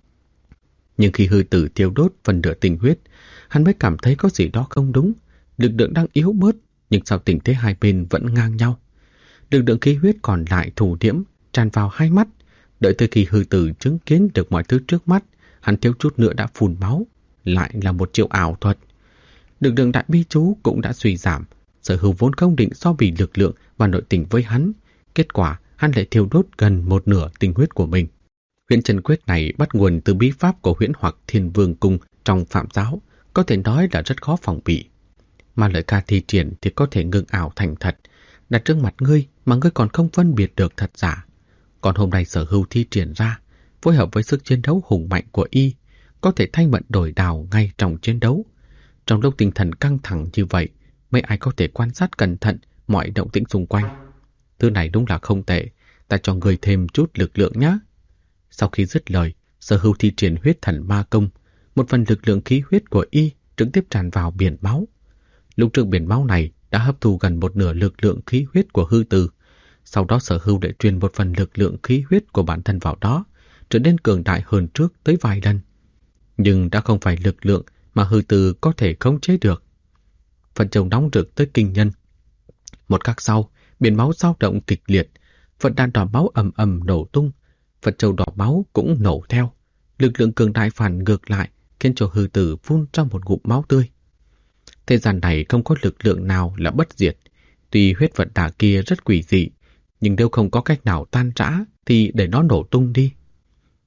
Nhưng khi Hư Tử thiêu đốt phần nửa tinh huyết, hắn mới cảm thấy có gì đó không đúng. Lực lượng đang yếu bớt, nhưng sao tình thế hai bên vẫn ngang nhau. Lực lượng khí huyết còn lại thủ điểm tràn vào hai mắt. Đợi tới khi Hư Tử chứng kiến được mọi thứ trước mắt, hắn thiếu chút nữa đã phun máu. Lại là một chiêu ảo thuật. Lực lượng đại bi chú cũng đã suy giảm. Sở Hưu vốn không định so bì lực lượng và nội tình với hắn. Kết quả, hắn lại thiêu đốt gần một nửa tinh huyết của mình. Huyễn chân quyết này bắt nguồn từ bí pháp của Huyễn Hoặc Thiên Vương Cung trong Phạm giáo, có thể nói là rất khó phòng bị. Mà lời ca thi triển thì có thể ngưng ảo thành thật, đặt trước mặt ngươi mà ngươi còn không phân biệt được thật giả. Còn hôm nay Sở Hưu thi triển ra, phối hợp với sức chiến đấu hùng mạnh của y, có thể thay mận đổi đào ngay trong chiến đấu. Trong lúc tinh thần căng thẳng như vậy, mấy ai có thể quan sát cẩn thận mọi động tĩnh xung quanh. Thứ này đúng là không tệ, ta cho ngươi thêm chút lực lượng nhé. Sau khi dứt lời, Sở Hưu thi triển huyết thần ma công, một phần lực lượng khí huyết của y trực tiếp tràn vào biển máu. Lúc trước biển máu này đã hấp thu gần một nửa lực lượng khí huyết của Hư Từ. Sau đó Sở Hưu để truyền một phần lực lượng khí huyết của bản thân vào đó, trở nên cường đại hơn trước tới vài lần. Nhưng đã không phải lực lượng mà Hư Từ có thể khống chế được. Phật châu nóng rực tới kinh nhân. Một khắc sau, biển máu dao động kịch liệt, Phật đàn đỏ máu ầm ầm nổ tung, Phật châu đỏ máu cũng nổ theo. Lực lượng cường đại phản ngược lại, khiến cho Hư Tử phun ra một ngụm máu tươi. Thế gian này không có lực lượng nào là bất diệt. Tuy huyết Phật đà kia rất quỷ dị, nhưng nếu không có cách nào tan rã thì để nó nổ tung đi.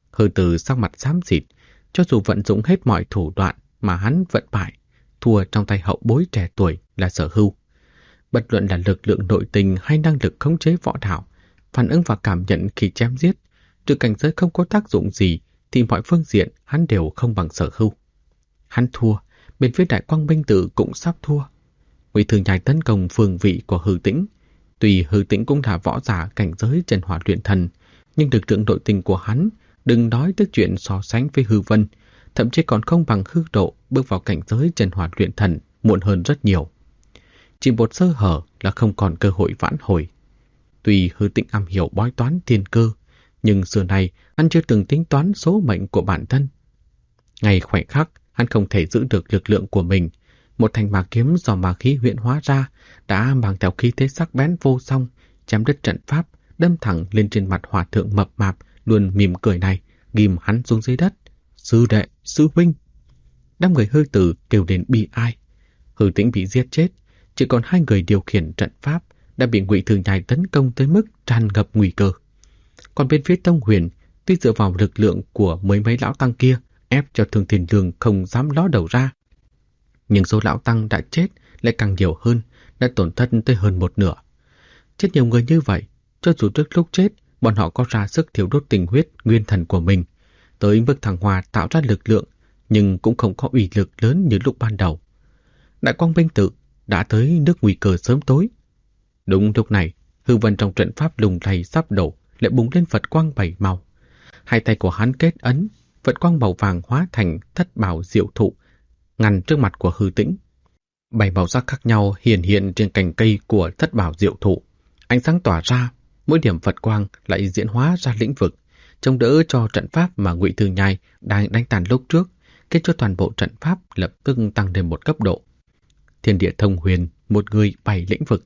Hư Từ sắc mặt xám xịt, cho dù vận dụng hết mọi thủ đoạn mà hắn vẫn bại, thua trong tay hậu bối trẻ tuổi là Sở Hưu. Bất luận là lực lượng nội tình hay năng lực khống chế võ đạo, phản ứng và cảm nhận khi chém giết, trừ cảnh giới không có tác dụng gì thì mọi phương diện hắn đều không bằng Sở Hưu. Hắn thua, bên phía Đại Quang Minh Tự cũng sắp thua. Ngụy Thường Nhai tấn công phương vị của Hư Tĩnh. Tuy Hư Tĩnh cũng là võ giả cảnh giới trên Hỏa Luyện Thần, nhưng lực lượng nội tình của hắn, đừng nói tới chuyện so sánh với Hư Vân, thậm chí còn không bằng Hư Độ bước vào cảnh giới trên Hỏa Luyện Thần muộn hơn rất nhiều. Chỉ một sơ hở là không còn cơ hội vãn hồi. Tuy Hư Tĩnh am hiểu bói toán thiên cơ, nhưng xưa nay hắn chưa từng tính toán số mệnh của bản thân. Ngay khoảnh khắc, hắn không thể giữ được lực lượng của mình. Một thanh ma kiếm do ma khí huyễn hóa ra đã mang theo khí thế sắc bén vô song, chém đứt trận pháp, đâm thẳng lên trên mặt hòa thượng mập mạp luôn mỉm cười này, ghim hắn xuống dưới đất. Sư đệ, sư huynh! Đám người Hư Từ kêu đến bi ai. Hư Tĩnh bị giết chết, chỉ còn hai người điều khiển trận pháp đã bị Ngụy Thường Nhai tấn công tới mức tràn ngập nguy cơ. Còn bên phía Tông Huyền, tuy dựa vào lực lượng của mấy lão tăng kia ép cho Thương Thiên Lương không dám ló đầu ra, nhưng số lão tăng đã chết lại càng nhiều hơn, đã tổn thất tới hơn một nửa. Chết nhiều người như vậy, cho dù trước lúc chết bọn họ có ra sức thiêu đốt tình huyết nguyên thần của mình, tới mức thăng hoa tạo ra lực lượng, nhưng cũng không có uy lực lớn như lúc ban đầu. Đại Quang Minh Tự đã tới nước nguy cơ sớm tối. Đúng lúc này, Hư Vân trong trận pháp lùng lay sắp đổ lại bùng lên Phật quang 7 màu. Hai tay của hắn kết ấn, Phật quang màu vàng hóa thành thất bảo diệu thụ, ngăn trước mặt của Hư Tĩnh. 7 màu sắc khác nhau hiển hiện trên cành cây của thất bảo diệu thụ. Ánh sáng tỏa ra, mỗi điểm Phật quang lại diễn hóa ra lĩnh vực, chống đỡ cho trận pháp mà Ngụy Thường Nhai đang đánh tàn lúc trước, khiến cho toàn bộ trận pháp lập tức tăng lên một cấp độ. Thiên địa thông huyền, một người 7 lĩnh vực.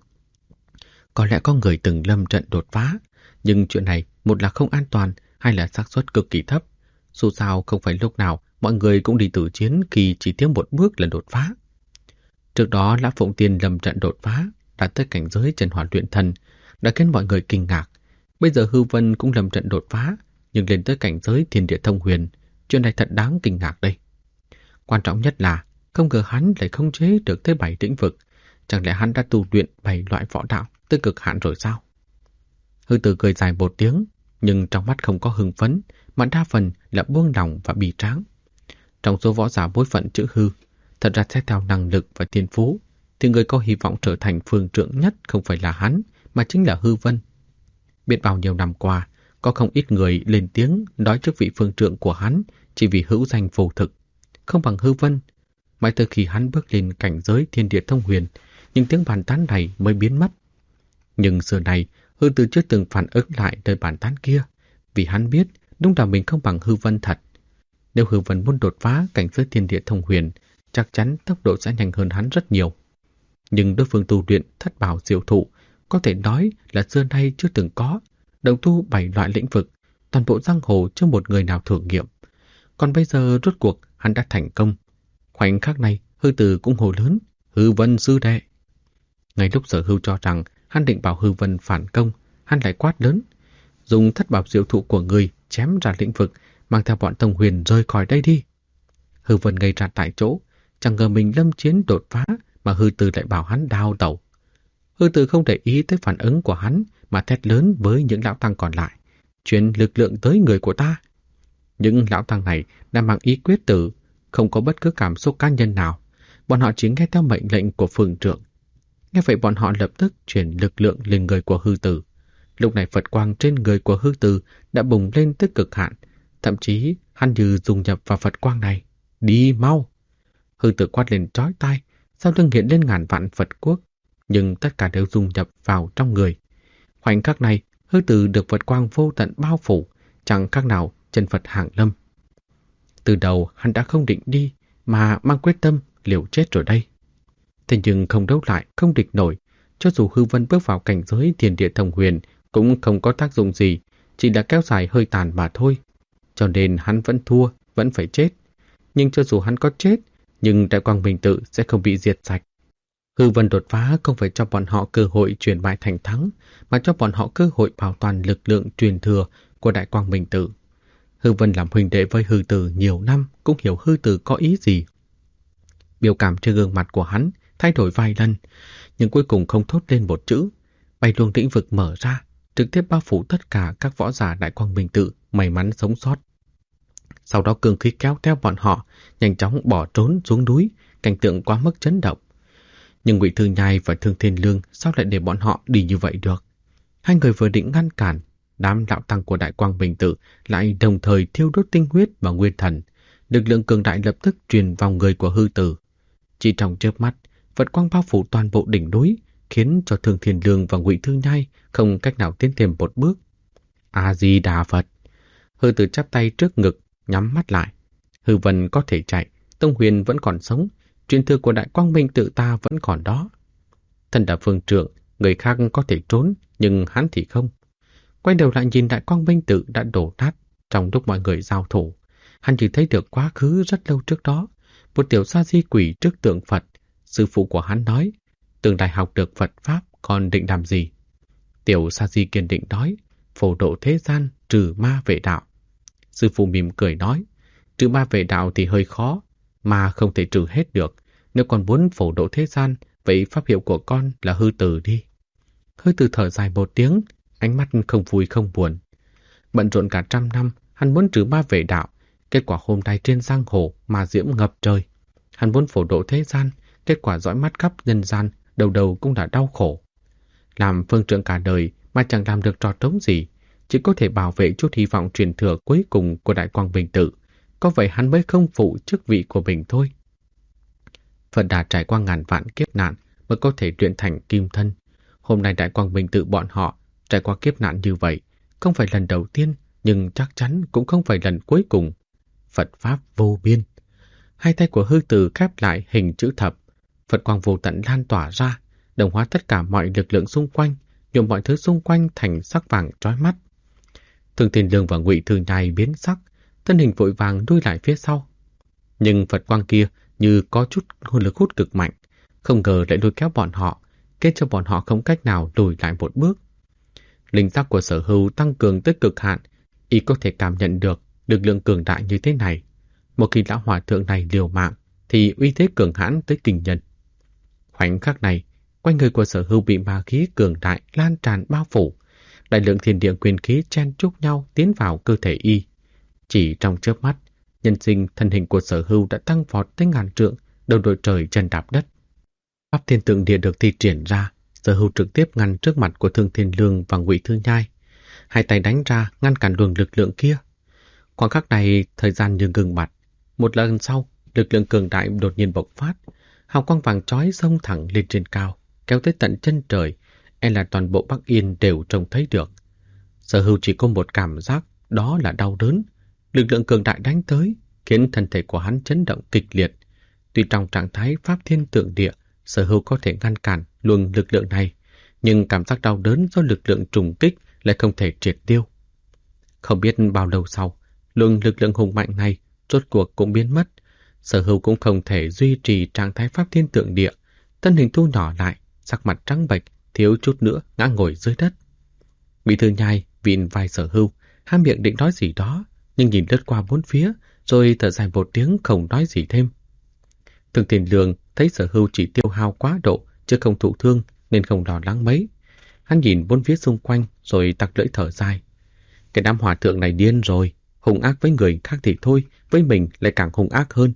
Có lẽ có người từng lâm trận đột phá, nhưng chuyện này một là không an toàn, hai là xác suất cực kỳ thấp. Dù sao không phải lúc nào mọi người cũng đi tử chiến khi chỉ thiếu một bước là đột phá. Trước đó Lã Phụng Tiên lâm trận đột phá, đã tới cảnh giới trên Hỏa Luyện Thần, đã khiến mọi người kinh ngạc. Bây giờ Hư Vân cũng lâm trận đột phá, nhưng lên tới cảnh giới thiên địa thông huyền, chuyện này thật đáng kinh ngạc đây. Quan trọng nhất là không ngờ hắn lại khống chế được tới 7 lĩnh vực. Chẳng lẽ hắn đã tu luyện 7 loại võ đạo tới cực hạn rồi sao? Hư Từ cười dài một tiếng, nhưng trong mắt không có hưng phấn, mà đa phần là buông lòng và bì tráng. Trong số võ giả bối phận chữ Hư, thật ra xét theo năng lực và thiên phú, thì người có hy vọng trở thành phương trượng nhất không phải là hắn, mà chính là Hư Vân. Biết bao nhiêu năm qua, có không ít người lên tiếng nói chức vị phương trượng của hắn chỉ vì hữu danh vô thực, không bằng Hư Vân. Mãi tới khi hắn bước lên cảnh giới thiên địa thông huyền, những tiếng bàn tán này mới biến mất. Nhưng xưa này, Hư Từ chưa từng phản ứng lại lời bàn tán kia, vì hắn biết đúng là mình không bằng Hư Vân thật. Nếu Hư Vân muốn đột phá cảnh giới thiên địa thông huyền, chắc chắn tốc độ sẽ nhanh hơn hắn rất nhiều. Nhưng đối phương tu luyện thất bảo diệu thụ có thể nói là xưa nay chưa từng có, đồng tu 7 loại lĩnh vực, toàn bộ giang hồ chưa một người nào thử nghiệm. Còn bây giờ rốt cuộc hắn đã thành công. Khoảnh khắc này, Hư Từ cũng hô lớn, Hư Vân sư đệ. Ngay lúc Sở Hưu cho rằng hắn định bảo Hư Vân phản công, hắn lại quát lớn, dùng thất bảo diệu thụ của người chém ra lĩnh vực, mang theo bọn Tông Huyền rời khỏi đây đi. Hư Vân ngây ra tại chỗ, chẳng ngờ mình lâm chiến đột phá mà Hư Từ lại bảo hắn đao tẩu. Hư Từ không để ý tới phản ứng của hắn mà thét lớn với những lão tăng còn lại, chuyển lực lượng tới người của ta. Những lão tăng này đang mang ý quyết tử, không có bất cứ cảm xúc cá nhân nào. Bọn họ chỉ nghe theo mệnh lệnh của phương trượng. Nghe vậy bọn họ lập tức chuyển lực lượng lên người của Hư Từ. Lúc này Phật quang trên người của Hư Từ đã bùng lên tới cực hạn, thậm chí hắn như dung nhập vào Phật quang này. Đi mau! Hư Từ quát lên chói tai, sau lưng hiện lên ngàn vạn Phật quốc, nhưng tất cả đều dung nhập vào trong người. Khoảnh khắc này, Hư Từ được Phật quang vô tận bao phủ, chẳng khác nào chân Phật hàng lâm. Từ đầu hắn đã không định đi, mà mang quyết tâm liều chết rồi đây. Thế nhưng không đấu lại, không địch nổi, cho dù Hư Vân bước vào cảnh giới thiên địa thông huyền cũng không có tác dụng gì, chỉ là kéo dài hơi tàn mà thôi. Cho nên hắn vẫn thua, vẫn phải chết. Nhưng cho dù hắn có chết, nhưng Đại Quang Minh Tự sẽ không bị diệt sạch. Hư Vân đột phá không phải cho bọn họ cơ hội chuyển bại thành thắng, mà cho bọn họ cơ hội bảo toàn lực lượng truyền thừa của Đại Quang Minh Tự. Hư Vân làm huynh đệ với Hư Tử nhiều năm cũng hiểu Hư Tử có ý gì. Biểu cảm trên gương mặt của hắn thay đổi vài lần, nhưng cuối cùng không thốt lên một chữ. Bảy luồng lĩnh vực mở ra, trực tiếp bao phủ tất cả các võ giả Đại Quang Minh Tự may mắn sống sót. Sau đó cương khí kéo theo bọn họ, nhanh chóng bỏ trốn xuống núi, cảnh tượng quá mức chấn động. Nhưng Ngụy Thư Nhai và Thương Thiên Lương sao lại để bọn họ đi như vậy được? Hai người vừa định ngăn cản, đám đạo tăng của Đại Quang Minh Tự lại đồng thời thiêu đốt tinh huyết và nguyên thần. Lực lượng cường đại lập tức truyền vào người của Hư Tử. Chỉ trong chớp mắt, Phật quang bao phủ toàn bộ đỉnh núi, khiến cho Thương Thiên Lương và Ngụy Thư Nhai không cách nào tiến thêm một bước. A Di Đà Phật! Hư Tử chắp tay trước ngực, nhắm mắt lại. Hư Vân có thể chạy, Tông Huyền vẫn còn sống, truyền thừa của Đại Quang Minh Tự ta vẫn còn đó. Thần đã phương trượng, người khác có thể trốn, nhưng hắn thì không. Quay đầu lại nhìn Đại Quang Minh Tự đã đổ nát trong lúc mọi người giao thủ. Hắn chỉ thấy được quá khứ rất lâu trước đó, một tiểu sa di quỷ trước tượng Phật. Sư phụ của hắn nói, tương lai học được Phật Pháp còn định làm gì? Tiểu sa di kiên định nói, phổ độ thế gian, trừ ma vệ đạo. Sư phụ mỉm cười nói, trừ ma vệ đạo thì hơi khó, mà không thể trừ hết được. Nếu còn muốn phổ độ thế gian, vậy pháp hiệu của con là Hư Tử đi. Hư Tử thở dài một tiếng, ánh mắt không vui không buồn. Bận rộn cả 100 năm, hắn muốn trừ ma vệ đạo. Kết quả hôm nay trên giang hồ ma diễm ngập trời. Hắn muốn phổ độ thế gian, kết quả dõi mắt khắp nhân gian, đầu đầu cũng đã đau khổ. Làm phương trượng cả đời mà chẳng làm được trò trống gì, chỉ có thể bảo vệ chút hy vọng truyền thừa cuối cùng của Đại Quang Minh Tự. Có vậy hắn mới không phụ chức vị của mình thôi. Phật đã trải qua ngàn vạn kiếp nạn mới có thể luyện thành kim thân. Hôm nay Đại Quang Minh Tự bọn họ trải qua kiếp nạn như vậy, không phải lần đầu tiên, nhưng chắc chắn cũng không phải lần cuối cùng. Phật Pháp vô biên. Hai tay của Hư Tử khép lại hình chữ thập. Phật quang vô tận lan tỏa ra, đồng hóa tất cả mọi lực lượng xung quanh, nhuộm mọi thứ xung quanh thành sắc vàng chói mắt. Thương Thiên Lương và Ngụy Thư Nhai biến sắc, thân hình vội vàng lui lại phía sau. Nhưng Phật quang kia như có chút lực hút cực mạnh, không ngờ lại lôi kéo bọn họ, kết cho bọn họ không cách nào lùi lại một bước. Linh giác của Sở Hưu tăng cường tới cực hạn, y có thể cảm nhận được lực lượng cường đại như thế này. Một khi lão hòa thượng này liều mạng, thì uy thế cường hãn tới kinh nhân. Khoảnh khắc này, quanh người của Sở Hưu bị ma khí cường đại lan tràn bao phủ, đại lượng thiên địa quyền khí chen chúc nhau tiến vào cơ thể y. Chỉ trong chớp mắt, nhân sinh thân hình của Sở Hưu đã tăng vọt tới ngàn trượng, đầu đội trời chân đạp đất. Pháp thiên tượng địa được thi triển ra, Sở Hưu trực tiếp ngăn trước mặt của Thương Thiên Lương và Ngụy Thư Nhai. Hai tay đánh ra ngăn cản luồng lực lượng kia. Khoảng khắc này, thời gian như ngừng bặt. Một lần sau, lực lượng cường đại đột nhiên bộc phát, hào quang vàng chói xông thẳng lên trên cao, kéo tới tận chân trời, là toàn bộ Bắc Yên đều trông thấy được. Sở Hưu chỉ có một cảm giác, đó là đau đớn. Lực lượng cường đại đánh tới, khiến thân thể của hắn chấn động kịch liệt. Tuy trong trạng thái Pháp thiên tượng địa, Sở Hưu có thể ngăn cản luồng lực lượng này, nhưng cảm giác đau đớn do lực lượng trùng kích lại không thể triệt tiêu. Không biết bao lâu sau, luồng lực lượng hùng mạnh này rốt cuộc cũng biến mất. Sở Hưu cũng không thể duy trì trạng thái Pháp thiên tượng địa, thân hình thu nhỏ lại, sắc mặt trắng bệch, thiếu chút nữa ngã ngồi dưới đất. Ngụy Thư Nhai vịn vai Sở Hưu, há miệng định nói gì đó, nhưng nhìn lướt qua bốn phía, rồi thở dài một tiếng không nói gì thêm. Thương Thiên Lương thấy Sở Hưu chỉ tiêu hao quá độ, chứ không thụ thương, nên không lo lắng mấy. Hắn nhìn bốn phía xung quanh, rồi tặc lưỡi thở dài. Cái đám hòa thượng này điên rồi, hung ác với người khác thì thôi, với mình lại càng hung ác hơn.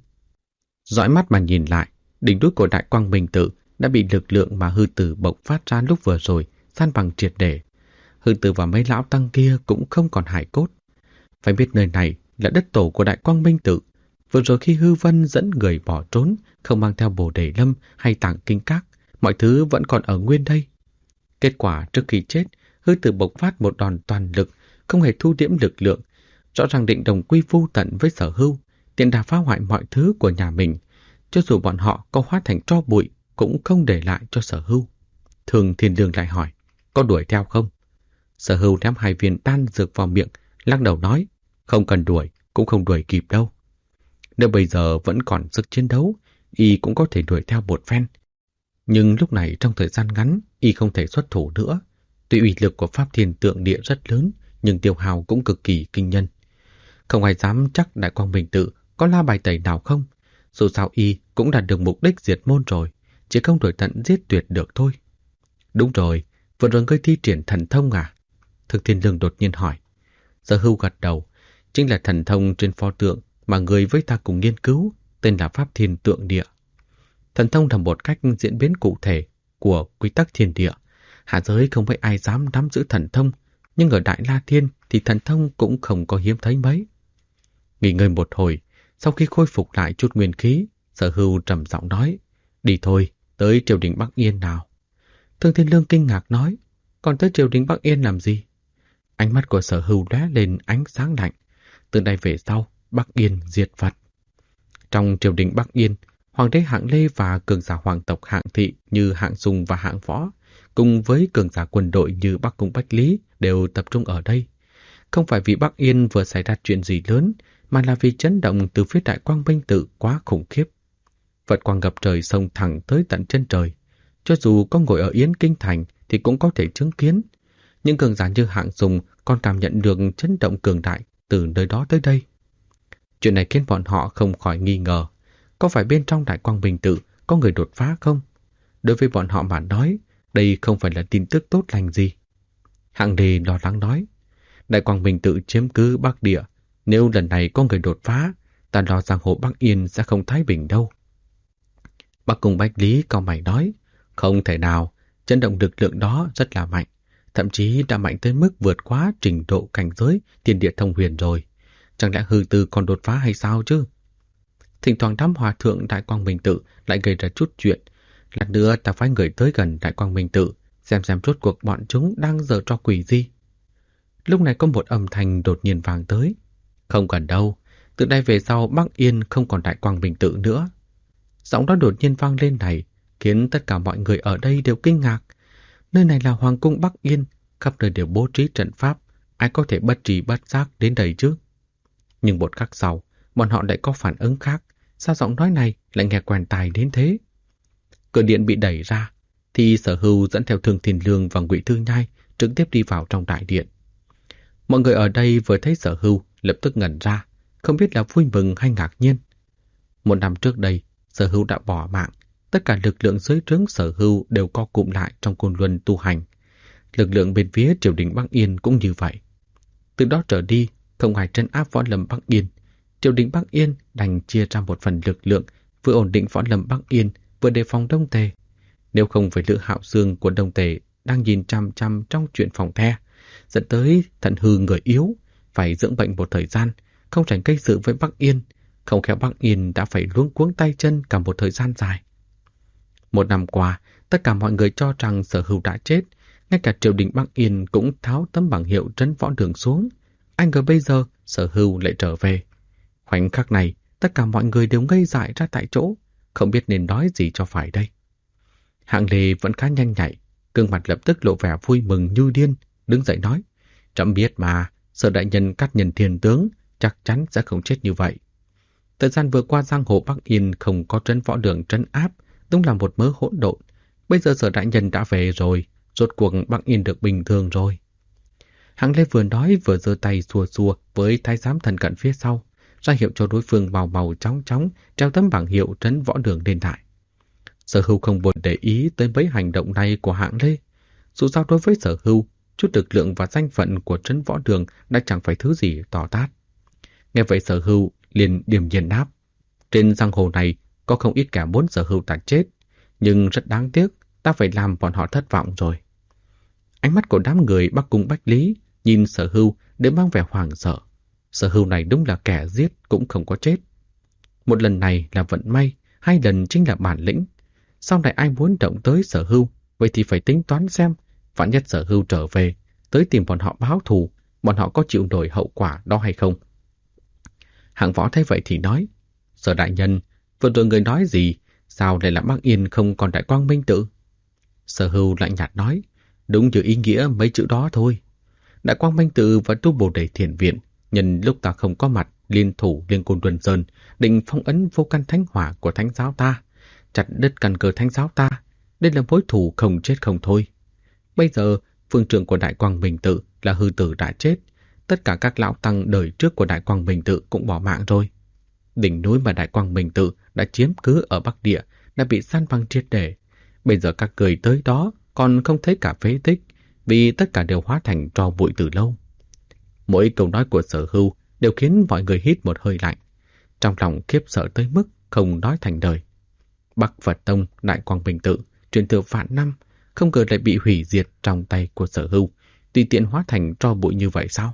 Dõi mắt mà nhìn lại, đỉnh núi của Đại Quang Minh Tự đã bị lực lượng mà Hư Tử bộc phát ra lúc vừa rồi san bằng triệt để. Hư Tử và mấy lão tăng kia cũng không còn hài cốt. Phải biết nơi này là đất tổ của Đại Quang Minh Tự. Vừa rồi khi Hư Vân dẫn người bỏ trốn, không mang theo Bồ Đề Lâm hay Tạng Kinh Các, mọi thứ vẫn còn ở nguyên đây. Kết quả trước khi chết, Hư Tử bộc phát một đòn toàn lực, không hề thu điểm lực lượng, rõ ràng định đồng quy vô tận với Sở Hưu, tiện đà phá hoại mọi thứ của nhà mình. Cho dù bọn họ có hóa thành tro bụi, cũng không để lại cho Sở Hưu. Thường Thiên Lương lại hỏi, có đuổi theo không? Sở Hưu ném 2 viên đan dược vào miệng, lắc đầu nói, không cần đuổi, cũng không đuổi kịp đâu. Nếu bây giờ vẫn còn sức chiến đấu, y cũng có thể đuổi theo một phen. Nhưng lúc này trong thời gian ngắn, y không thể xuất thủ nữa. Tuy uy lực của Pháp thiên tượng địa rất lớn, nhưng tiêu hao cũng cực kỳ kinh nhân. Không ai dám chắc Đại Quang Minh Tự có la bài tẩy nào không. Dù sao y cũng đạt được mục đích diệt môn rồi, chỉ không đổi tận giết tuyệt được thôi. Đúng rồi, vừa rồi ngươi thi triển thần thông à? Thực Thiên Lương đột nhiên hỏi. Sở Hưu gật đầu, chính là thần thông trên pho tượng mà người với ta cùng nghiên cứu, tên là Pháp Thiên Tượng Địa. Thần thông là một cách diễn biến cụ thể của quy tắc thiên địa. Hạ giới không phải ai dám nắm giữ thần thông, nhưng ở Đại La Thiên thì thần thông cũng không có hiếm thấy mấy. Nghỉ ngơi một hồi, sau khi khôi phục lại chút nguyên khí, Sở Hưu trầm giọng nói, đi thôi, tới triều đình Bắc Yên nào. Thương Thiên Lương kinh ngạc nói, còn tới triều đình Bắc Yên làm gì? Ánh mắt của Sở Hưu lóe lên ánh sáng lạnh. Từ đây về sau, Bắc Yên diệt Phật. Trong triều đình Bắc Yên, Hoàng đế Hạng Lê và cường giả hoàng tộc Hạng Thị như Hạng Sùng và Hạng Võ, cùng với cường giả quân đội như Bắc Cung Bách Lý đều tập trung ở đây. Không phải vì Bắc Yên vừa xảy ra chuyện gì lớn, mà là vì chấn động từ phía Đại Quang Minh Tự quá khủng khiếp. Phật quang ngập trời xông thẳng tới tận chân trời. Cho dù có ngồi ở Yến Kinh Thành thì cũng có thể chứng kiến. Những cường giả như Hạng Sùng còn cảm nhận được chấn động cường đại từ nơi đó tới đây. Chuyện này khiến bọn họ không khỏi nghi ngờ. Có phải bên trong Đại Quang Minh Tự có người đột phá không? Đối với bọn họ mà nói, đây không phải là tin tức tốt lành gì. Hạng Đề lo lắng nói, Đại Quang Minh Tự chiếm cứ Bắc Địa. Nếu lần này có người đột phá, ta lo giang hồ Bắc Yên sẽ không thái bình đâu. Bắc Cung Bách Lý cau mày nói, không thể nào, chấn động lực lượng đó rất là mạnh. Thậm chí đã mạnh tới mức vượt quá trình độ cảnh giới thiên địa thông huyền rồi. Chẳng lẽ hư tư còn đột phá hay sao chứ? Thỉnh thoảng đám hòa thượng Đại Quang Minh Tự lại gây ra chút chuyện. Lát nữa ta phái người tới gần Đại Quang Minh Tự, xem rốt cuộc bọn chúng đang giở trò quỷ gì. Lúc này có một âm thanh đột nhiên vang tới. Không cần đâu, từ đây về sau Bắc Yên không còn Đại Quang Minh Tự nữa. Giọng đó đột nhiên vang lên này, khiến tất cả mọi người ở đây đều kinh ngạc. Nơi này là Hoàng cung Bắc Yên, khắp nơi đều bố trí trận pháp, ai có thể bất trí bất giác đến đây chứ? Nhưng một khắc sau, bọn họ lại có phản ứng khác, sao giọng nói này lại nghe quen tai đến thế? Cửa điện bị đẩy ra, thì Sở Hưu dẫn theo Thương Thiên Lương và Ngụy Thư Nhai trực tiếp đi vào trong đại điện. Mọi người ở đây vừa thấy Sở Hưu lập tức ngẩn ra, không biết là vui mừng hay ngạc nhiên. Một năm trước đây, Sở Hưu đã bỏ mạng, tất cả lực lượng dưới trướng Sở Hưu đều co cụm lại trong Côn Luân tu hành. Lực lượng bên phía triều đình Bắc Yên cũng như vậy. Từ đó trở đi, không ai trấn áp võ lâm Bắc Yên. Triều đình Bắc Yên đành chia ra một phần lực lượng, vừa ổn định võ lâm Bắc Yên, vừa đề phòng Đông Tề. Nếu không phải Lữ Hạo Dương của Đông Tề đang nhìn chăm chăm trong chuyện phòng the, dẫn tới thận hư người yếu, phải dưỡng bệnh một thời gian, không tránh gây sự với Bắc Yên, không khéo Bắc Yên đã phải luống cuống tay chân cả một thời gian dài. Một năm qua, tất cả mọi người cho rằng Sở Hưu đã chết, ngay cả triều đình Bắc Yên cũng tháo tấm bảng hiệu trấn võ đường xuống. Anh ngờ bây giờ Sở Hưu lại trở về. Khoảnh khắc này, tất cả mọi người đều ngây dại ra tại chỗ, không biết nên nói gì cho phải đây. Hạng Lê vẫn khá nhanh nhạy, gương mặt lập tức lộ vẻ vui mừng như điên, đứng dậy nói, trẫm biết mà, Sở đại nhân cắt nhân thiên tướng, chắc chắn sẽ không chết như vậy. Thời gian vừa qua giang hồ Bắc Yên không có trấn võ đường trấn áp, đúng là một mớ hỗn độn. Bây giờ Sở đại nhân đã về rồi, rốt cuộc Bắc Yên được bình thường rồi. Hạng Lê vừa nói vừa giơ tay xua xua với thái giám thần cận phía sau, ra hiệu cho đối phương mau mau chóng chóng treo tấm bảng hiệu trấn võ đường lên lại. Sở Hưu không buồn để ý tới mấy hành động này của Hạng Lê. Dù sao đối với Sở Hưu, chút lực lượng và danh phận của trấn võ đường đã chẳng phải thứ gì to tát. Nghe vậy Sở Hưu liền điềm nhiên đáp, trên giang hồ này có không ít kẻ muốn Sở Hưu ta chết, nhưng rất đáng tiếc, ta phải làm bọn họ thất vọng rồi. Ánh mắt của đám người Bắc Cung Bách Lý nhìn Sở Hưu để mang vẻ hoảng sợ. Sở Hưu này đúng là kẻ giết cũng không có chết. Một lần này là vận may, hai lần chính là bản lĩnh. Sau này ai muốn động tới Sở Hưu, vậy thì phải tính toán xem, vạn nhất Sở Hưu trở về, tới tìm bọn họ báo thù, bọn họ có chịu nổi hậu quả đó hay không? Hạng Võ thấy vậy thì nói, Sở đại nhân, vừa rồi người nói gì, sao lại là Bắc Yên không còn Đại Quang Minh Tự? Sở Hưu lạnh nhạt nói, đúng như ý nghĩa mấy chữ đó thôi. Đại Quang Minh Tự và tu Bồ Đề Thiền Viện, nhân lúc ta không có mặt, liên thủ liên Côn Luân Sơn, định phong ấn vô căn thánh hỏa của thánh giáo ta, chặt đứt căn cơ thánh giáo ta. Đây là mối thù không chết không thôi. Bây giờ, phương trưởng của Đại Quang Minh Tự là hư tử đã chết, tất cả các lão tăng đời trước của Đại Quang Minh Tự cũng bỏ mạng rồi. Đỉnh núi mà Đại Quang Minh Tự đã chiếm cứ ở Bắc Địa đã bị san bằng triệt để. Bây giờ các người tới đó còn không thấy cả phế tích, vì tất cả đều hóa thành tro bụi từ lâu. Mỗi câu nói của Sở Hưu đều khiến mọi người hít một hơi lạnh, trong lòng khiếp sợ tới mức không nói thành lời. Bắc Phật Tông Đại Quang Minh Tự truyền thừa vạn năm, không ngờ lại bị hủy diệt trong tay của Sở Hưu, tùy tiện hóa thành tro bụi như vậy sao?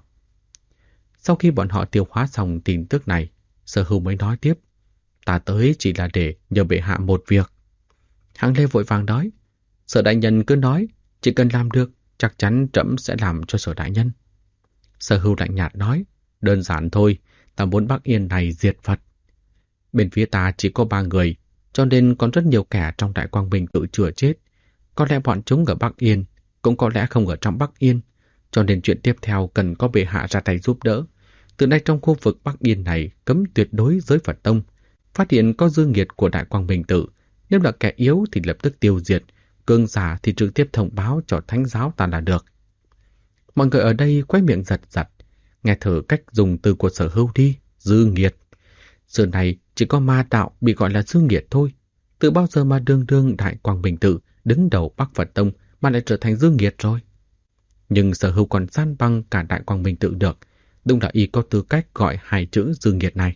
Sau khi bọn họ tiêu hóa xong tin tức này, Sở Hưu mới nói tiếp: ta tới chỉ là để nhờ bệ hạ một việc. Hạng Lê vội vàng nói: Sở đại nhân cứ nói, chỉ cần làm được, chắc chắn trẫm sẽ làm cho Sở đại nhân. Sở Hưu lạnh nhạt nói: đơn giản thôi, ta muốn Bắc Yên này diệt Phật. Bên phía ta chỉ có 3 người, cho nên còn rất nhiều kẻ trong Đại Quang Minh Tự chưa chết. Có lẽ bọn chúng ở Bắc Yên, cũng có lẽ không ở trong Bắc Yên, cho nên chuyện tiếp theo cần có bệ hạ ra tay giúp đỡ. Từ nay trong khu vực Bắc Yên này cấm tuyệt đối giới Phật Tông. Phát hiện có dư nghiệt của Đại Quang Minh Tự, nếu là kẻ yếu thì lập tức tiêu diệt, cường giả thì trực tiếp thông báo cho thánh giáo ta là được. Mọi người ở đây quay miệng giật giật, nghe thử cách dùng từ của Sở Hưu đi: dư nghiệt. Xưa này chỉ có ma đạo bị gọi là dư nghiệt thôi. Từ bao giờ mà đương Đại Quang Minh Tự đứng đầu Bắc Phật Tông mà lại trở thành dư nghiệt rồi? Nhưng Sở Hưu còn san băng cả Đại Quang Minh Tự được, đúng là y có tư cách gọi 2 chữ dư nghiệt này.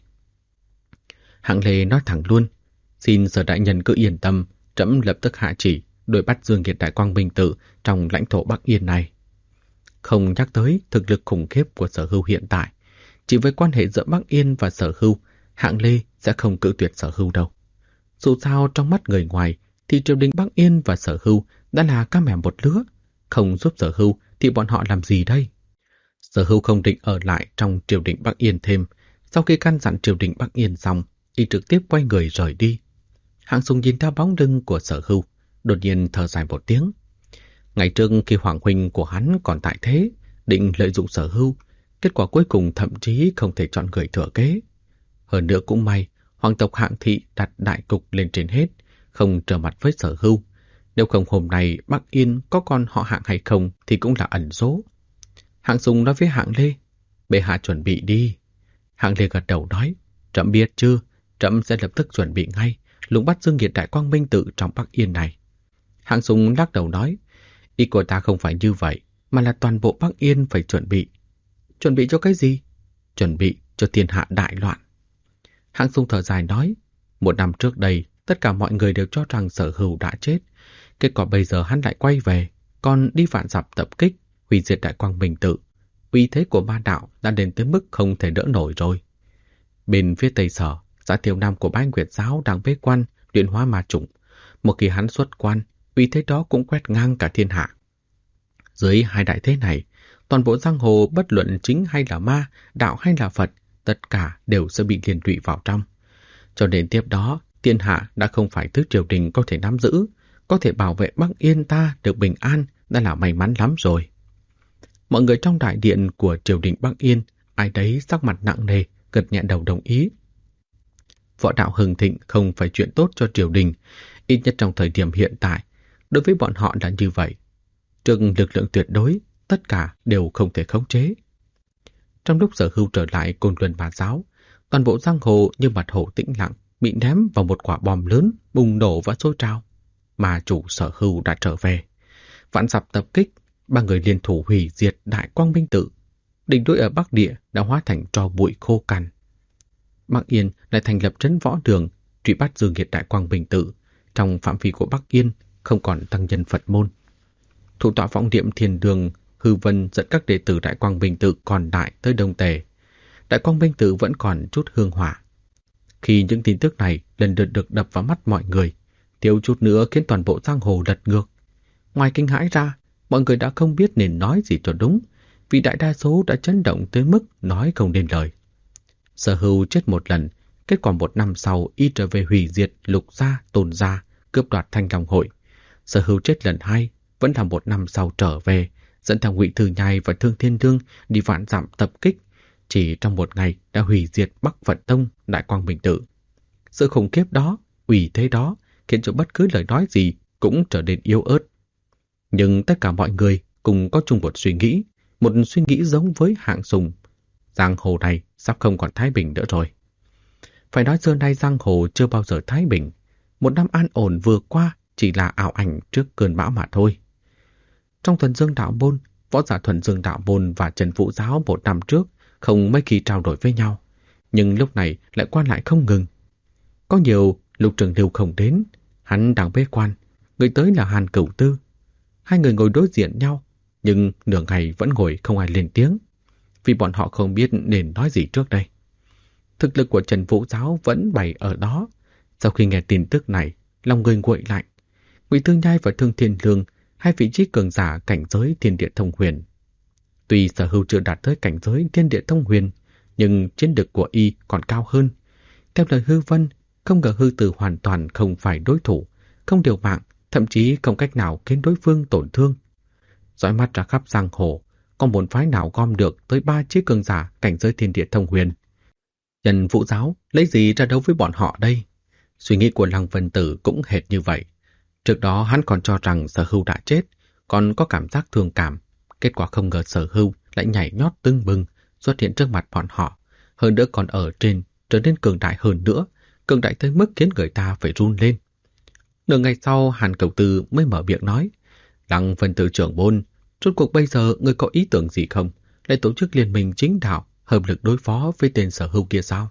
Hạng Lê nói thẳng luôn: xin Sở đại nhân cứ yên tâm, trẫm lập tức hạ chỉ đuổi bắt dư nghiệt Đại Quang Minh Tự trong lãnh thổ Bắc Yên này. Không nhắc tới thực lực khủng khiếp của Sở Hưu hiện tại, chỉ với quan hệ giữa Bắc Yên và Sở Hưu, Hạng Lê sẽ không cự tuyệt Sở Hưu đâu. Dù sao trong mắt người ngoài thì triều đình Bắc Yên và Sở Hưu đã là cá mè một lứa, không giúp Sở Hưu thì bọn họ làm gì đây? Sở Hưu không định ở lại trong triều đình Bắc Yên thêm. Sau khi căn dặn triều đình Bắc Yên xong, y trực tiếp quay người rời đi. Hạng Sùng nhìn theo bóng lưng của Sở Hưu, đột nhiên thở dài một tiếng. Ngày trước khi hoàng huynh của hắn còn tại thế, định lợi dụng Sở Hưu, kết quả cuối cùng thậm chí không thể chọn người thừa kế. Hơn nữa cũng may, hoàng tộc Hạng thị đặt đại cục lên trên hết, không trở mặt với Sở Hưu. Nếu không hôm nay Bắc Yên có con họ Hạng hay không thì cũng là ẩn số. Hạng Sùng nói với Hạng Lê: bệ hạ chuẩn bị đi. Hạng Lê gật đầu nói: trẫm biết chứ, trẫm sẽ lập tức chuẩn bị ngay, lùng bắt dư nghiệt Đại Quang Minh Tự trong Bắc Yên này. Hạng Sùng lắc đầu nói: ý của ta không phải như vậy, mà là toàn bộ Bắc Yên phải chuẩn bị. Chuẩn bị cho cái gì? Chuẩn bị cho thiên hạ đại loạn. Hạng Sùng thở dài nói: 1 năm trước đây, tất cả mọi người đều cho rằng Sở Hưu đã chết. Kết quả bây giờ hắn lại quay về, còn đi vạn dặm tập kích, hủy diệt Đại Quang Minh Tự. Uy thế của ma đạo đã đến tới mức không thể đỡ nổi rồi. Bên phía Tây Sở, xã Thiều Nam của Bái Nguyệt Giáo đang bế quan luyện hóa ma chủng. Một khi hắn xuất quan, uy thế đó cũng quét ngang cả thiên hạ. Dưới 2 đại thế này, toàn bộ giang hồ bất luận chính hay là ma, đạo hay là Phật, tất cả đều sẽ bị liên lụy vào trong. Cho đến tiếp đó, thiên hạ đã không phải thứ triều đình có thể nắm giữ, có thể bảo vệ Bắc Yên ta được bình an đã là may mắn lắm rồi. Mọi người trong đại điện của triều đình Bắc Yên, ai đấy sắc mặt nặng nề, gật nhẹ đầu đồng ý. Võ đạo hưng thịnh không phải chuyện tốt cho triều đình, ít nhất trong thời điểm hiện tại, đối với bọn họ là như vậy. Trước lực lượng tuyệt đối, tất cả đều không thể khống chế. Trong lúc Sở Hưu trở lại Côn Luân Bá Giáo, toàn bộ giang hồ như mặt hồ tĩnh lặng, bị ném vào một quả bom lớn, bùng nổ và sôi trào. Mà chủ Sở Hưu đã trở về. Vạn dặm tập kích, 3 người liên thủ hủy diệt Đại Quang Minh Tự. Đỉnh núi ở Bắc Địa đã hóa thành tro bụi khô cằn. Bắc Yên lại thành lập trấn võ đường, truy bắt dư nghiệt Đại Quang Minh Tự. Trong phạm vi của Bắc Yên không còn tăng nhân Phật môn. Thủ tọa Vọng Niệm Thiền Đường Hư Vân dẫn các đệ tử Đại Quang Minh Tự còn lại tới Đông Tề. Đại Quang Minh Tự vẫn còn chút hương hỏa. Khi những tin tức này lần lượt được đập vào mắt mọi người, thiếu chút nữa khiến toàn bộ giang hồ lật ngược. Ngoài kinh hãi ra, mọi người đã không biết nên nói gì cho đúng, vì đại đa số đã chấn động tới mức nói không nên lời. Sở Hưu chết một lần, kết quả 1 năm sau y trở về hủy diệt Lục gia, Tôn gia, cướp đoạt Thanh Long hội. Sở Hưu chết lần 2, vẫn là 1 năm sau trở về, dẫn theo Ngụy Thư Nhai và Thương Thiên Đương đi vạn dặm tập kích. Chỉ trong 1 ngày đã hủy diệt Bắc Phật Tông, Đại Quang Minh Tự. Sự khủng khiếp đó, uy thế đó, khiến cho bất cứ lời nói gì cũng trở nên yếu ớt. Nhưng tất cả mọi người cùng có chung một suy nghĩ, một suy nghĩ giống với Hạng Sùng. Giang hồ này sắp không còn thái bình nữa rồi. Phải nói xưa nay giang hồ chưa bao giờ thái bình. Một năm an ổn vừa qua chỉ là ảo ảnh trước cơn bão mà thôi. Trong Thuần Dương Đạo Môn, võ giả Thuần Dương Đạo Môn và Trần Vũ Giáo một năm trước không mấy khi trao đổi với nhau, nhưng lúc này lại quan lại không ngừng. Có nhiều Lục Trường Lưu không đến, hắn đang bế quan, người tới là Hàn Cửu Tư. Hai người ngồi đối diện nhau, nhưng nửa ngày vẫn ngồi không ai lên tiếng, vì bọn họ không biết nên nói gì trước đây. Thực lực của Trần Vũ Giáo vẫn bày ở đó. Sau khi nghe tin tức này, lòng người nguội lạnh. Ngụy Tư Nhai và Thương Thiên Lương, hai vị trí cường giả cảnh giới Thiên Địa Thông Huyền. Tuy Sở Hưu chưa đạt tới cảnh giới Thiên Địa Thông Huyền, nhưng chiến lực của y còn cao hơn. Theo lời Hư Vân, không ngờ Hư Tử hoàn toàn không phải đối thủ, không điều mạng, thậm chí không cách nào khiến đối phương tổn thương. Dõi mắt ra khắp giang hồ, có một phái nào gom được tới 3 chiếc cường giả cảnh giới Thiên Địa Thông Huyền. Trần Vũ Giáo lấy gì ra đấu với bọn họ đây? Suy nghĩ của Lăng Vân Tử cũng hệt như vậy. Trước đó hắn còn cho rằng Sở Hưu đã chết, còn có cảm giác thương cảm. Kết quả không ngờ Sở Hưu lại nhảy nhót tưng bừng xuất hiện trước mặt bọn họ. Hơn nữa còn ở trên trở nên cường đại hơn nữa, cường đại tới mức khiến người ta phải run lên. Nửa ngày sau, Hàn Cửu Tư mới mở miệng nói: Lăng Vân Tử trưởng môn, rốt cuộc bây giờ người có ý tưởng gì không? Lại tổ chức liên minh chính đạo, hợp lực đối phó với tên Sở Hưu kia sao?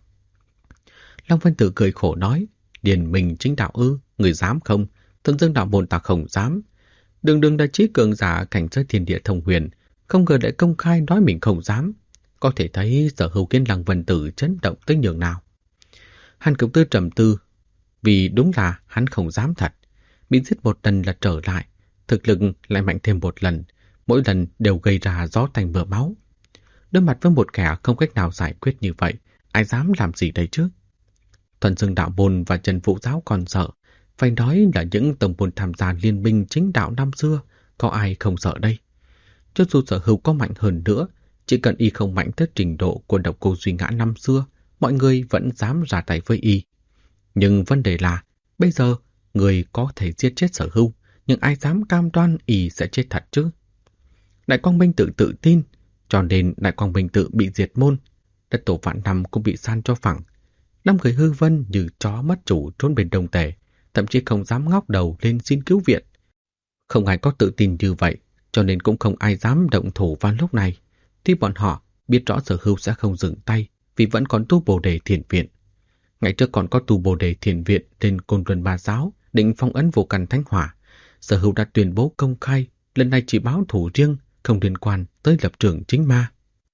Lăng Vân Tử cười khổ nói: Liên minh chính đạo ư? Người dám không? Thuần Dương Đạo Môn ta không dám. Đường đường đại trí cường giả cảnh giới Thiên Địa Thông Huyền, không ngờ lại công khai nói mình không dám. Có thể thấy Sở Hưu khiến Lăng Vân Tử chấn động tới nhường nào. Hàn Cửu Tư trầm tư, vì đúng là hắn không dám thật. Bị giết một lần là trở lại, thực lực lại mạnh thêm một lần, mỗi lần đều gây ra gió tanh mưa máu. Đối mặt với một kẻ không cách nào giải quyết như vậy, ai dám làm gì đây chứ? Thuần Dương Đạo Môn và Trần Vũ Giáo còn sợ, phải nói là những tông môn tham gia liên minh chính đạo năm xưa, có ai không sợ đây? Cho dù Sở Hưu có mạnh hơn nữa, chỉ cần y không mạnh tới trình độ của Độc Cô Duy Ngã năm xưa, mọi người vẫn dám ra tay với y. Nhưng vấn đề là, bây giờ người có thể giết chết Sở Hưu, nhưng ai dám cam đoan y sẽ chết thật chứ? Đại Quang Minh tự tin, cho nên Đại Quang Minh tự bị diệt môn, đất tổ Vạn Năm cũng bị san cho phẳng. 5 người Hư Vân như chó mất chủ trốn bên Đông Tề, thậm chí không dám ngóc đầu lên xin cứu viện. Không ai có tự tin như vậy, cho nên cũng không ai dám động thủ vào lúc này. Tuy bọn họ biết rõ Sở Hưu sẽ không dừng tay, vì vẫn còn tu Bồ Đề Thiền Viện. Ngày trước còn có tu Bồ Đề Thiền Viện lên Côn Luân Ba Giáo, định phong ấn Vô Căn Thánh Hỏa. Sở Hưu đã tuyên bố công khai, lần này chỉ báo thủ riêng, không liên quan tới lập trường chính ma.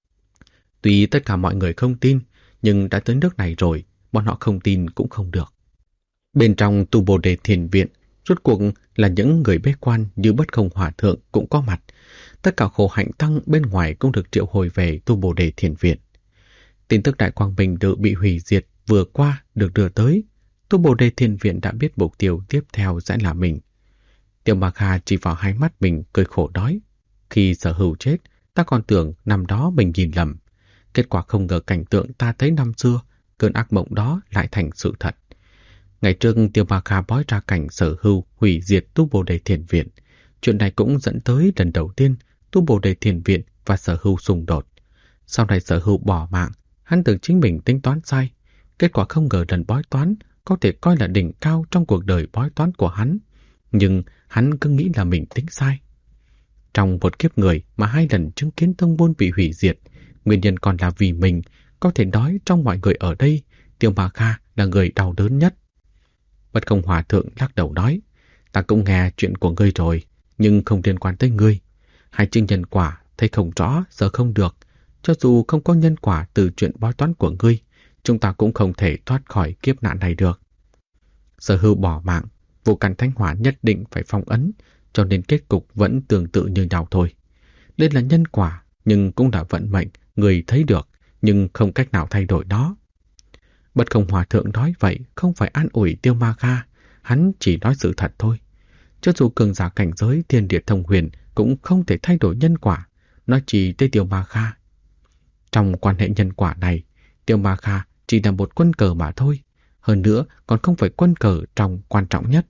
Tuy tất cả mọi người không tin, nhưng đã tới nước này rồi, bọn họ không tin cũng không được. Bên trong tu Bồ Đề Thiền Viện, rốt cuộc là những người bế quan như Bất Không Hòa Thượng cũng có mặt. Tất cả Khổ Hạnh Tăng bên ngoài cũng được triệu hồi về tu Bồ Đề Thiền Viện. Tin tức Đại Quang Minh tự bị hủy diệt vừa qua được đưa tới. Tu Bồ Đề Thiền Viện đã biết mục tiêu tiếp theo sẽ là mình. Tiêu Mạc Hà chỉ vào hai mắt mình cười khổ nói: Khi Sở Hưu chết, ta còn tưởng năm đó mình nhìn lầm. Kết quả không ngờ cảnh tượng ta thấy năm xưa, cơn ác mộng đó lại thành sự thật. Ngày trước Tiêu Mạc Hà bói ra cảnh Sở Hưu hủy diệt tu Bồ Đề Thiền Viện. Chuyện này cũng dẫn tới lần đầu tiên tu Bồ Đề Thiền Viện và Sở Hưu xung đột. Sau này Sở Hưu bỏ mạng, hắn tưởng chính mình tính toán sai. Kết quả không ngờ lần bói toán có thể coi là đỉnh cao trong cuộc đời bói toán của hắn. Nhưng hắn cứ nghĩ là mình tính sai. Trong một kiếp người mà 2 lần chứng kiến tông môn bị hủy diệt, nguyên nhân còn là vì mình. Có thể nói trong mọi người ở đây, Tiêu Mạc Hà là người đau đớn nhất. Bất Không Hòa Thượng lắc đầu nói: Ta cũng nghe chuyện của ngươi rồi, nhưng không liên quan tới ngươi. Hai chữ nhân quả thấy không rõ, sợ không được. Cho dù không có nhân quả từ chuyện bói toán của ngươi, chúng ta cũng không thể thoát khỏi kiếp nạn này được. Sở Hưu bỏ mạng, Vô Căn Thánh Hỏa nhất định phải phong ấn, cho nên kết cục vẫn tương tự như nhau thôi. Đây là nhân quả, nhưng cũng là vận mệnh, người thấy được, nhưng không cách nào thay đổi nó. Bất Không Hòa Thượng nói vậy không phải an ủi Tiêu Ma Kha, hắn chỉ nói sự thật thôi. Cho dù cường giả cảnh giới Thiên Địa Thông Huyền cũng không thể thay đổi nhân quả, nói chỉ tới Tiêu Ma Kha. Trong quan hệ nhân quả này, Tiêu Ma Kha chỉ là một quân cờ mà thôi, hơn nữa còn không phải quân cờ trong quan trọng nhất.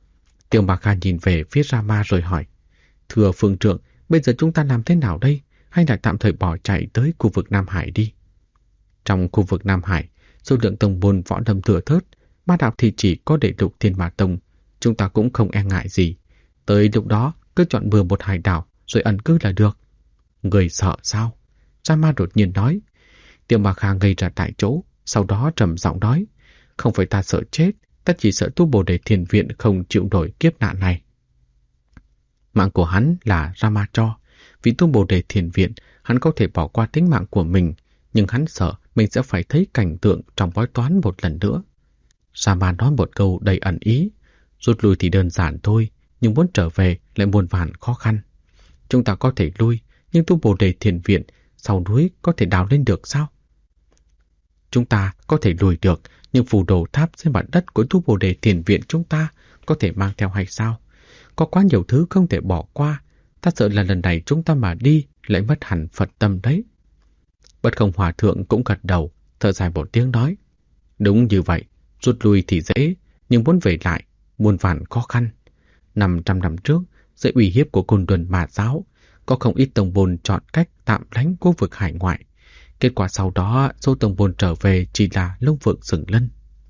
Tiêu Ma Kha nhìn về phía Rama rồi hỏi: Thưa Phương Trượng, bây giờ chúng ta làm thế nào đây? hay là tạm thời bỏ chạy tới khu vực Nam Hải đi. Trong khu vực Nam Hải, số lượng tông môn võ lâm thừa thớt, ma đạo thì chỉ có Đệ Lục Thiên Ma Tông, chúng ta cũng không e ngại gì. Tới lúc đó, cứ chọn bừa một hải đảo rồi ẩn cư là được. Người sợ sao? Sa Ma đột nhiên nói. Tiêu Ma Kha ngây ra tại chỗ, sau đó trầm giọng nói. Không phải ta sợ chết, ta chỉ sợ tu Bồ Đề Thiền Viện không chịu nổi kiếp nạn này. Mạng của hắn là Rama cho. Vì tu Bồ Đề Thiền Viện, hắn có thể bỏ qua tính mạng của mình, nhưng hắn sợ mình sẽ phải thấy cảnh tượng trong bói toán một lần nữa. Sa Ma nói một câu đầy ẩn ý. Rút lui thì đơn giản thôi, nhưng muốn trở về lại muôn vàn khó khăn. Chúng ta có thể lui, nhưng tu Bồ Đề Thiền Viện sau núi có thể đào lên được sao? Chúng ta có thể lùi được, nhưng phù đồ tháp trên mặt đất của tu Bồ Đề Thiền Viện chúng ta có thể mang theo hay sao? Có quá nhiều thứ không thể bỏ qua. Ta sợ là lần này chúng ta mà đi lại mất hẳn Phật tâm đấy. Bất Không Hòa Thượng cũng gật đầu, thở dài một tiếng nói. Đúng như vậy, rút lui thì dễ, nhưng muốn về lại, muôn vàn khó khăn. 500 năm trước, dưới uy hiếp của Côn Luân Ma Giáo, có không ít tông môn chọn cách tạm lánh khu vực hải ngoại. Kết quả sau đó, số tông môn trở về chỉ là Long Phượng Sừng Lân.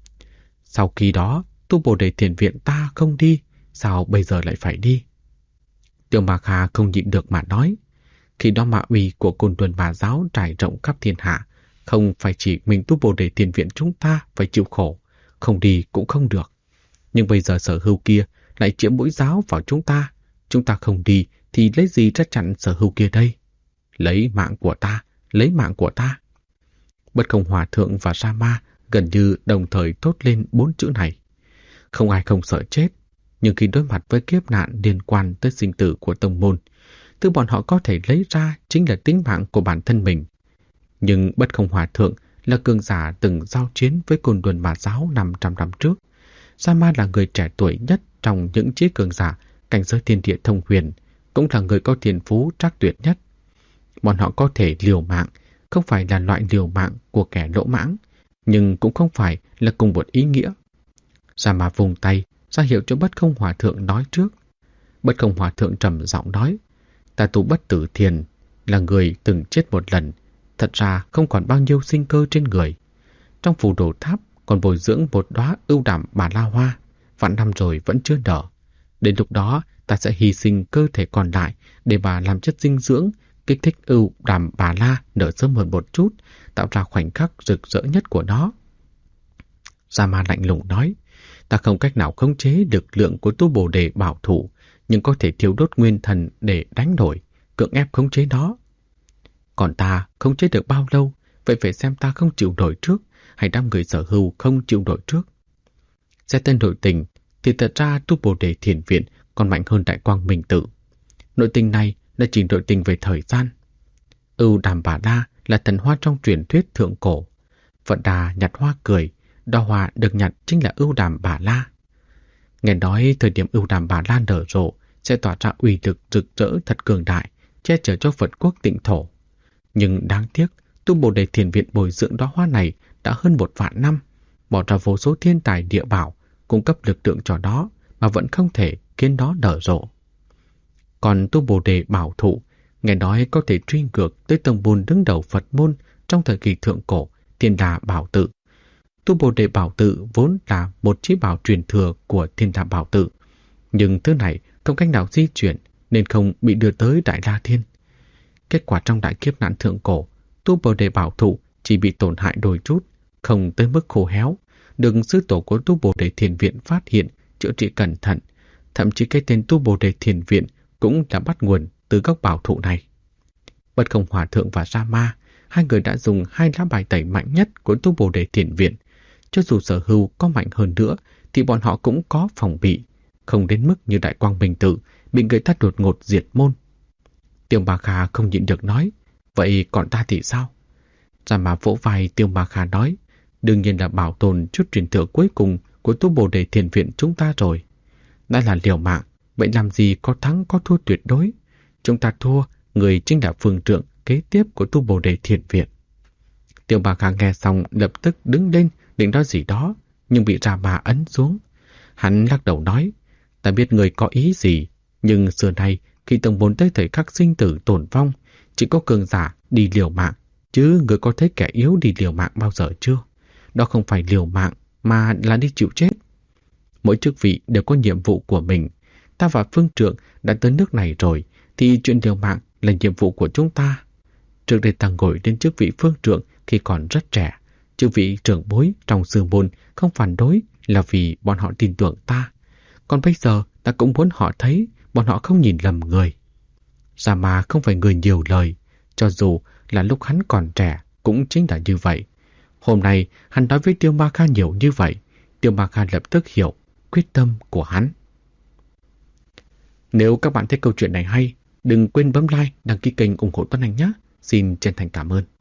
Sau khi đó, tu Bồ Đề Thiền Viện ta không đi, sao bây giờ lại phải đi? Tiêu Ma Kha không nhịn được mà nói. Khi đó ma uy của Côn Luân Ma Giáo trải rộng khắp thiên hạ, không phải chỉ mình tu Bồ Đề Thiền Viện chúng ta phải chịu khổ, không đi cũng không được. Nhưng bây giờ sở hữu kia lại chĩa mũi giáo vào chúng ta không đi thì lấy gì ra chặn sở hữu kia đây? Lấy mạng của ta, lấy mạng của ta. Bất Không Hòa Thượng và Sa Ma gần như đồng thời thốt lên 4 chữ này. Không ai không sợ chết, nhưng khi đối mặt với kiếp nạn liên quan tới sinh tử của tông môn, thứ bọn họ có thể lấy ra chính là tính mạng của bản thân mình. Nhưng Bất Không Hòa Thượng là cường giả từng giao chiến với Côn Luân Ma Giáo 500 năm trước. Sa Ma là người trẻ tuổi nhất trong những chí cường giả cảnh giới thiên địa thông huyền, cũng là người có thiên phú trắc tuyệt nhất. Bọn họ có thể liều mạng, không phải là loại liều mạng của kẻ lỗ mãng, nhưng cũng không phải là cùng một ý nghĩa. Sa Ma vùng tay, ra hiệu cho Bất Không Hòa Thượng nói trước. Bất Không Hòa Thượng trầm giọng nói, ta tu Bất Tử Thiền, là người từng chết một lần, thật ra không còn bao nhiêu sinh cơ trên người. Trong phù đồ tháp còn bồi dưỡng một đóa ưu đàm bà la hoa, vạn năm rồi vẫn chưa nở. Đến lúc đó, ta sẽ hy sinh cơ thể còn lại để bà làm chất dinh dưỡng, kích thích ưu đàm bà la nở sớm hơn một chút, tạo ra khoảnh khắc rực rỡ nhất của nó. Sa Ma lạnh lùng nói, ta không cách nào khống chế lực lượng của tu Bồ Đề bảo thủ, nhưng có thể thiêu đốt nguyên thần để đánh đổi, cưỡng ép khống chế nó. Còn ta khống chế được bao lâu, vậy phải xem ta không chịu nổi trước, hay đám người sở hữu không chịu nổi trước. Xét tên nội tình, thì thật ra tu Bồ Đề Thiền Viện còn mạnh hơn Đại Quang Minh Tự. Nội tình này là chỉ nội tình về thời gian. Ưu đàm bà la là thần hoa trong truyền thuyết thượng cổ. Phật Đà nhặt hoa cười, đóa hoa được nhặt chính là ưu đàm bà la. Nghe nói thời điểm ưu đàm bà la nở rộ sẽ tỏa ra uy lực rực rỡ thật cường đại, che chở cho Phật quốc tịnh thổ. Nhưng đáng tiếc, tu Bồ Đề Thiền Viện bồi dưỡng đóa hoa này đã hơn 1 vạn năm, bỏ ra vô số thiên tài địa bảo, cung cấp lực lượng cho nó mà vẫn không thể khiến nó nở rộ. Còn tu Bồ Đề bảo thụ, nghe nói có thể truy ngược tới tông môn đứng đầu Phật môn trong thời kỳ thượng cổ, Thiên Đà Bảo Tự. Tu Bồ Đề Bảo Tự vốn là một chí bảo truyền thừa của Thiên Đà Bảo Tự, nhưng thứ này không cách nào di chuyển nên không bị đưa tới Đại La Thiên. Kết quả trong đại kiếp nạn thượng cổ, tu Bồ Đề Bảo Thụ chỉ bị tổn hại đôi chút, không tới mức khô héo, được sư tổ của tu Bồ Đề Thiền Viện phát hiện, chữa trị cẩn thận. Thậm chí cái tên tu Bồ Đề Thiền Viện cũng đã bắt nguồn từ gốc bảo thụ này. Bất Không Hòa Thượng và Sa Ma, hai người đã dùng 2 lá bài tẩy mạnh nhất của tu Bồ Đề Thiền Viện. Cho dù sở hữu có mạnh hơn nữa, thì bọn họ cũng có phòng bị, không đến mức như Đại Quang Minh Tự bị người ta đột ngột diệt môn. Tiêu Ma Kha không nhịn được nói, vậy còn ta thì sao? Sa Ma vỗ vai Tiêu Ma Kha nói, đương nhiên là bảo tồn chút truyền thừa cuối cùng của tu Bồ Đề Thiền Viện chúng ta rồi. Đã là liều mạng, vậy làm gì có thắng có thua tuyệt đối. Chúng ta thua, người chính là phương trượng kế tiếp của tu Bồ Đề Thiền Viện. Tiêu Ma Kha nghe xong lập tức đứng lên định nói gì đó, nhưng bị Sa Ma ấn xuống. Hắn lắc đầu nói, ta biết người có ý gì, nhưng xưa nay khi tông môn tới thời khắc sinh tử tổn vong, chỉ có cường giả đi liều mạng, chứ người có thấy kẻ yếu đi liều mạng bao giờ chưa? Đó không phải liều mạng mà là đi chịu chết. Mỗi chức vị đều có nhiệm vụ của mình. Ta và Phương Trượng đã tới nước này rồi, thì chuyện liều mạng là nhiệm vụ của chúng ta. Trước đây ta ngồi lên chức vị Phương Trượng khi còn rất trẻ. Chức vị trưởng bối trong sư môn không phản đối là vì bọn họ tin tưởng ta. Còn bây giờ ta cũng muốn họ thấy bọn họ không nhìn lầm người. Gia Ma không phải người nhiều lời, cho dù là lúc hắn còn trẻ cũng chính là như vậy. Hôm nay hắn nói với Tiêu Ma Kha nhiều như vậy, Tiêu Ma Kha lập tức hiểu quyết tâm của hắn. Nếu các bạn thấy câu chuyện này hay, đừng quên bấm like, đăng ký kênh ủng hộ Tuấn Anh nhé. Xin chân thành cảm ơn.